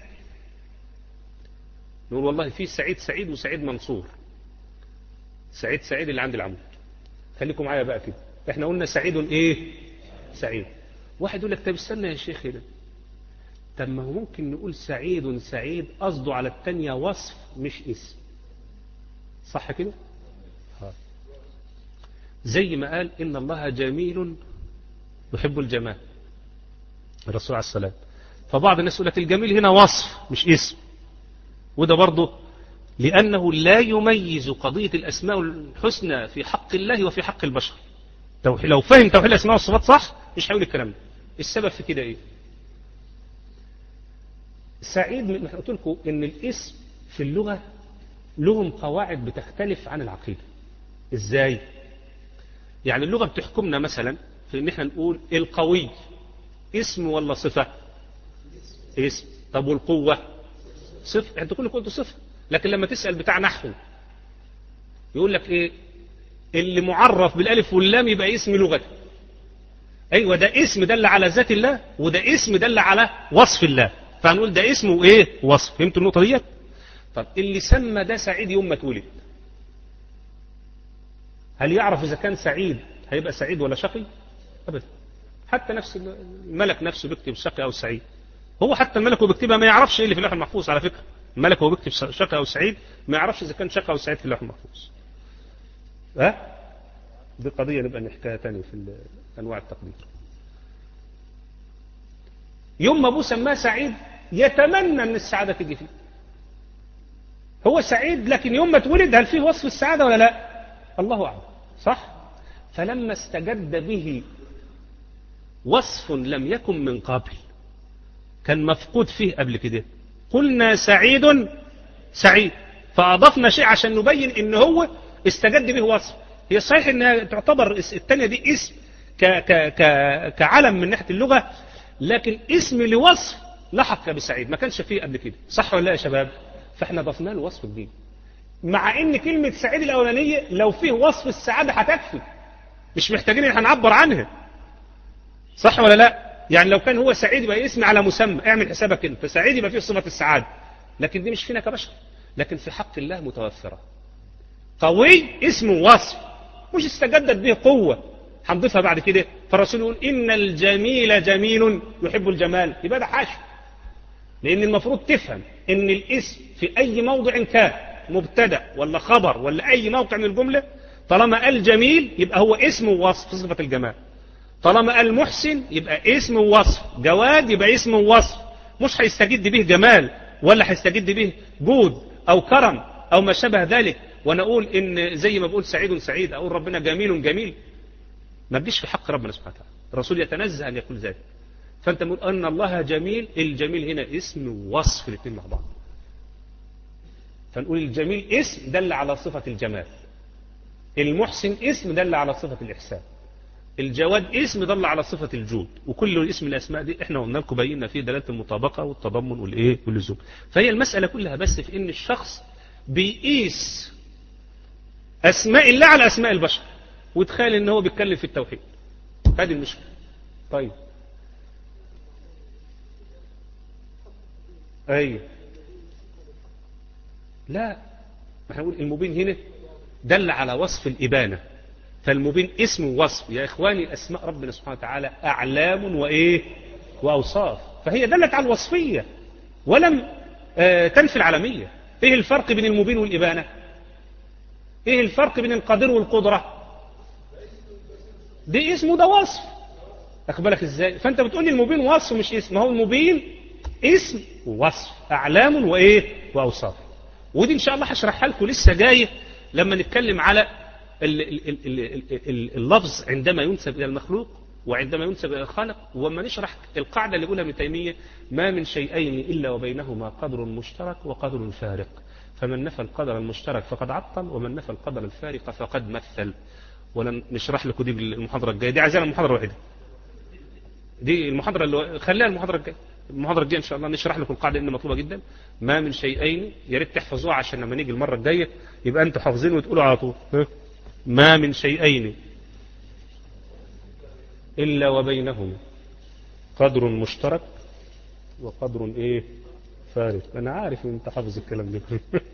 Speaker 1: نقول والله في سعيد سعيد وسعيد منصور. سعيد سعيد اللي عند العمود. خليكم معايا بقى كده. احنا قلنا سعيد ايه؟ سعيد. واحد يقول لك طب استنى يا شيخ هنا، طب ما هو ممكن نقول سعيد سعيد قصده على الثانيه وصف مش اسم، صح كده؟ ها. زي ما قال ان الله جميل يحب الجمال الرسول عليه السلام. فبعض الناس يقول لك الجميل هنا وصف مش اسم، وده برضه لأنه لا يميز قضية الأسماء الحسنى في حق الله وفي حق البشر. لو فهم توحيد الأسماء والصفات صح مش هيقول الكلام ده. السبب في كده إيه؟ سعيد من قلت لكم إن الاسم في اللغة لهم قواعد بتختلف عن العقيدة. إزاي؟ يعني اللغة بتحكمنا مثلا في إن إحنا نقول القوي اسم ولا صفة؟ اسم. طب والقوة؟ صفة. أنت كل قلت صفة. لكن لما تسأل بتاع نحو يقول لك ايه؟ اللي معرف بالالف واللام يبقى اسم لغته. ايوه ده اسم دل على ذات الله وده اسم دل على وصف الله، فهنقول ده اسم وايه؟ وصف. فهمتوا النقطه ديت؟ طب اللي سمى ده سعيد يوم ما اتولد، هل يعرف اذا كان سعيد هيبقى سعيد ولا شقي؟ ابدا. حتى نفس الملك نفسه بيكتب شقي او سعيد، هو حتى الملك وهو بيكتبها ما يعرفش ايه اللي في اللوح المحفوظ. على فكره الملك وهو بيكتب شقي او سعيد ما يعرفش اذا كان شقي او سعيد في اللوح المحفوظ. ها؟ دي قضيه نبقى نحكيها تاني في انواع التقدير. يوم ما ابوه سماه سعيد يتمنى ان السعاده تيجي فيه. هو سعيد لكن يوم ما اتولد هل فيه وصف السعاده ولا لا؟ الله اعلم. صح؟ فلما استجد به وصف لم يكن من قبل، كان مفقود فيه قبل كده، قلنا سعيد سعيد، فأضفنا شيء عشان نبين ان هو استجد به وصف. هي صحيح انها تعتبر الثانية دي اسم ك ك ك كعلم من ناحية اللغة، لكن اسم لوصف لحق بسعيد ما كانش فيه قبل كده. صح ولا لا يا شباب؟ فاحنا ضفنا له وصف جديد، مع ان كلمة سعيد الاولانية لو فيه وصف السعادة هتكفي، مش محتاجين ان هنعبر عنها. صح ولا لا؟ يعني لو كان هو سعيد يبقى اسم على مسمى، اعمل حسابك انت سعيد يبقى فيه صفة السعادة، لكن دي مش فينا كبشر. لكن في حق الله متوفرة. قوي اسم وصف، مش استجدت به قوة هنضيفها بعد كده. فالرسول يقول إن الجميل جميل يحب الجمال، يبقى ده حاشا. لأن المفروض تفهم إن الاسم في أي موضع كان مبتدأ ولا خبر ولا أي موقع من الجملة، طالما قال جميل يبقى هو اسم ووصف في صفة الجمال. طالما قال محسن يبقى اسم ووصف. جواد يبقى اسم ووصف، مش هيستجد به جمال ولا هيستجد به جود أو كرم أو ما شابه ذلك. وأنا أقول إن زي ما بقول سعيد سعيد أقول ربنا جميل جميل، ما تجيش في حق ربنا سبحانه وتعالى. الرسول يتنزه أن يقول ذلك. فأنت تقول أن الله جميل، الجميل هنا اسم ووصف الاثنين مع بعض. فنقول الجميل اسم دل على صفة الجمال، المحسن اسم دل على صفة الإحسان، الجواد اسم دل على صفة الجود. وكل اسم الأسماء دي احنا قلنا لكم بينا فيه دلالة المطابقة والتضمن والإيه واللزوم. فهي المسألة كلها بس في إن الشخص بيقيس أسماء الله على أسماء البشر، وتخيل إن هو بيتكلم في التوحيد. هذه المشكلة. طيب أي لا، احنا نقول المبين هنا دل على وصف الإبانة، فالمبين اسم ووصف. يا إخواني أسماء ربنا سبحانه وتعالى أعلام وإيه وأوصاف، فهي دلت على الوصفية ولم آه تنفي العالمية. إيه الفرق بين المبين والإبانة؟ إيه الفرق بين القدر والقدرة؟ دي اسم وده وصف، أخبرك إزاي؟ فأنت بتقول لي المبين وصف مش اسم. هو المبين اسم ووصف، أعلام وإيه وأوصاف. ودي إن شاء الله هشرحها لكم لسه جاية لما نتكلم على اللفظ عندما ينسب إلى المخلوق وعندما ينسب إلى الخالق. وما نشرح القاعدة اللي يقولها ابن تيمية: ما من شيئين إلا وبينهما قدر مشترك وقدر فارق، فمن نفى القدر المشترك فقد عطل، ومن نفى القدر الفارق فقد مثل. ولن نشرح لكم دي بالمحاضرة الجاية، دي عايزانا المحاضرة الواحدة، دي المحاضرة اللي خليها المحاضرة الجاية. المحاضرة الجاية إن شاء الله نشرح لكم القاعدة إن مطلوبة جدا. ما من شيئين، يا ريت تحفظوها عشان لما نيجي المرة الجاية يبقى أنتوا حافظين وتقولوا على طول. ما من شيئين إلا وبينهما قدر مشترك وقدر إيه فارق. أنا عارف إن أنت حافظ الكلام ده.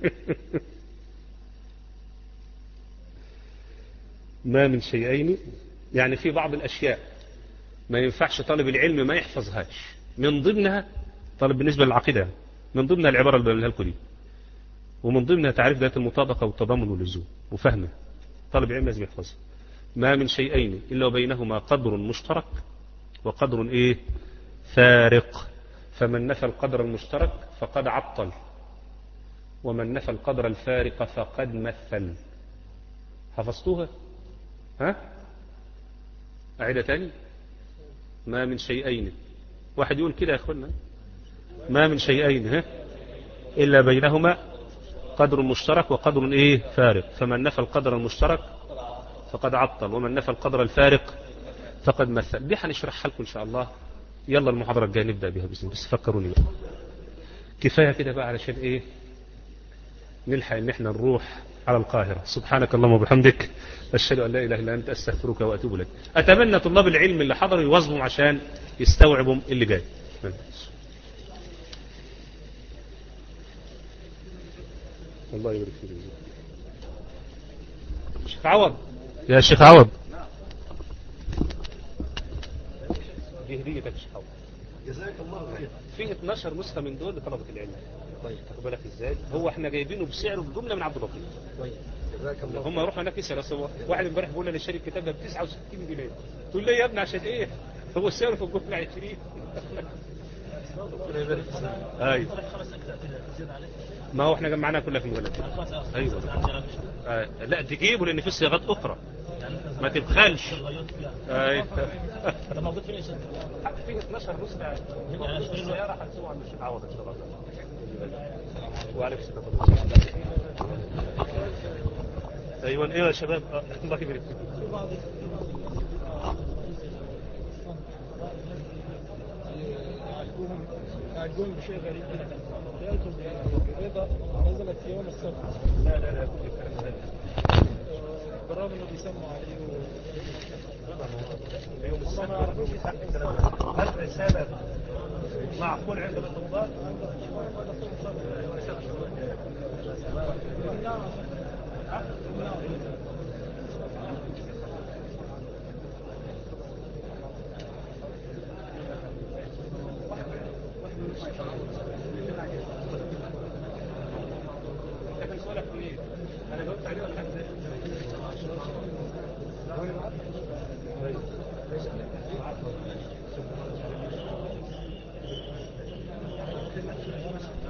Speaker 1: ما من شيئين يعني في بعض الأشياء ما ينفعش طالب العلم ما يحفظهاش، من ضمنها طالب بالنسبة للعقيدة، من ضمنها العبارة اللي بقولها لكم دي، ومن ضمنها تعريف ذات المطابقة والتضامن واللزوم وفهمه. طالب العلم لازم يحفظها. ما من شيئين إلا وبينهما قدر مشترك وقدر إيه فارق، فمن نفى القدر المشترك فقد عطل، ومن نفى القدر الفارق فقد مثل. حفظتوها؟ ها؟ أعيدها تاني. ما من شيئين، واحد يقول كده يا أخوانا: ما من شيئين ها إلا بينهما قدر مشترك وقدر إيه فارق، فمن نفى القدر المشترك فقد عطل، ومن نفى القدر الفارق فقد مثل. دي هنشرحها لكم إن شاء الله. يلا المحاضرة الجاية نبدأ بها بسم الله، بس فكروني بقى. كفاية كده بقى علشان إيه نلحق إن إحنا نروح على القاهرة. سبحانك اللهم وبحمدك، أشهد أن لا إله إلا أنت، أستغفرك وأتوب إليك. أتمنى طلاب العلم اللي حضروا يواظبوا عشان يستوعبوا اللي جاي. الله يبارك فيك. شيخ عوض، يا شيخ عوض، دي هديتك يا شيخ عوض.
Speaker 2: جزاك الله خير.
Speaker 1: في اتناشر نسخة من دول لطلبة العلم. طيب تاخد بالك ازاي؟ هو احنا جايبينه بسعره بجملة من عبد اللطيف.
Speaker 2: طيب جزاك الله.
Speaker 1: هم يروحوا هناك يسألوا سوا. واحد امبارح بيقول لي انا شاري الكتاب ده ب تسعة وستين جنيه. تقول لي يا ابني عشان ايه؟ هو سعره في الجملة عشرين. ايوه. ما هو احنا جمعناها كلها في المجلد. ايوه. آه. لا تجيبه لان في صياغات اخرى ما تبخلش. ايوه.
Speaker 3: ده موجود فين يا شيخ؟
Speaker 1: في اتناشر نسخة السيارة هنسوها عند الشيخ عوض ان شاء الله. وعليكم السلام. ايوه ايوه يا شباب. الله يبارك فيكم.
Speaker 3: يعجبون بشيء غريب جدا. يأتوا بيضة نزلت في يوم السبت.
Speaker 1: لا لا لا
Speaker 3: بالرغم انه بيسموا عليه
Speaker 1: يوم السبت. هل رسالة معقول عند الطلاب؟ ليس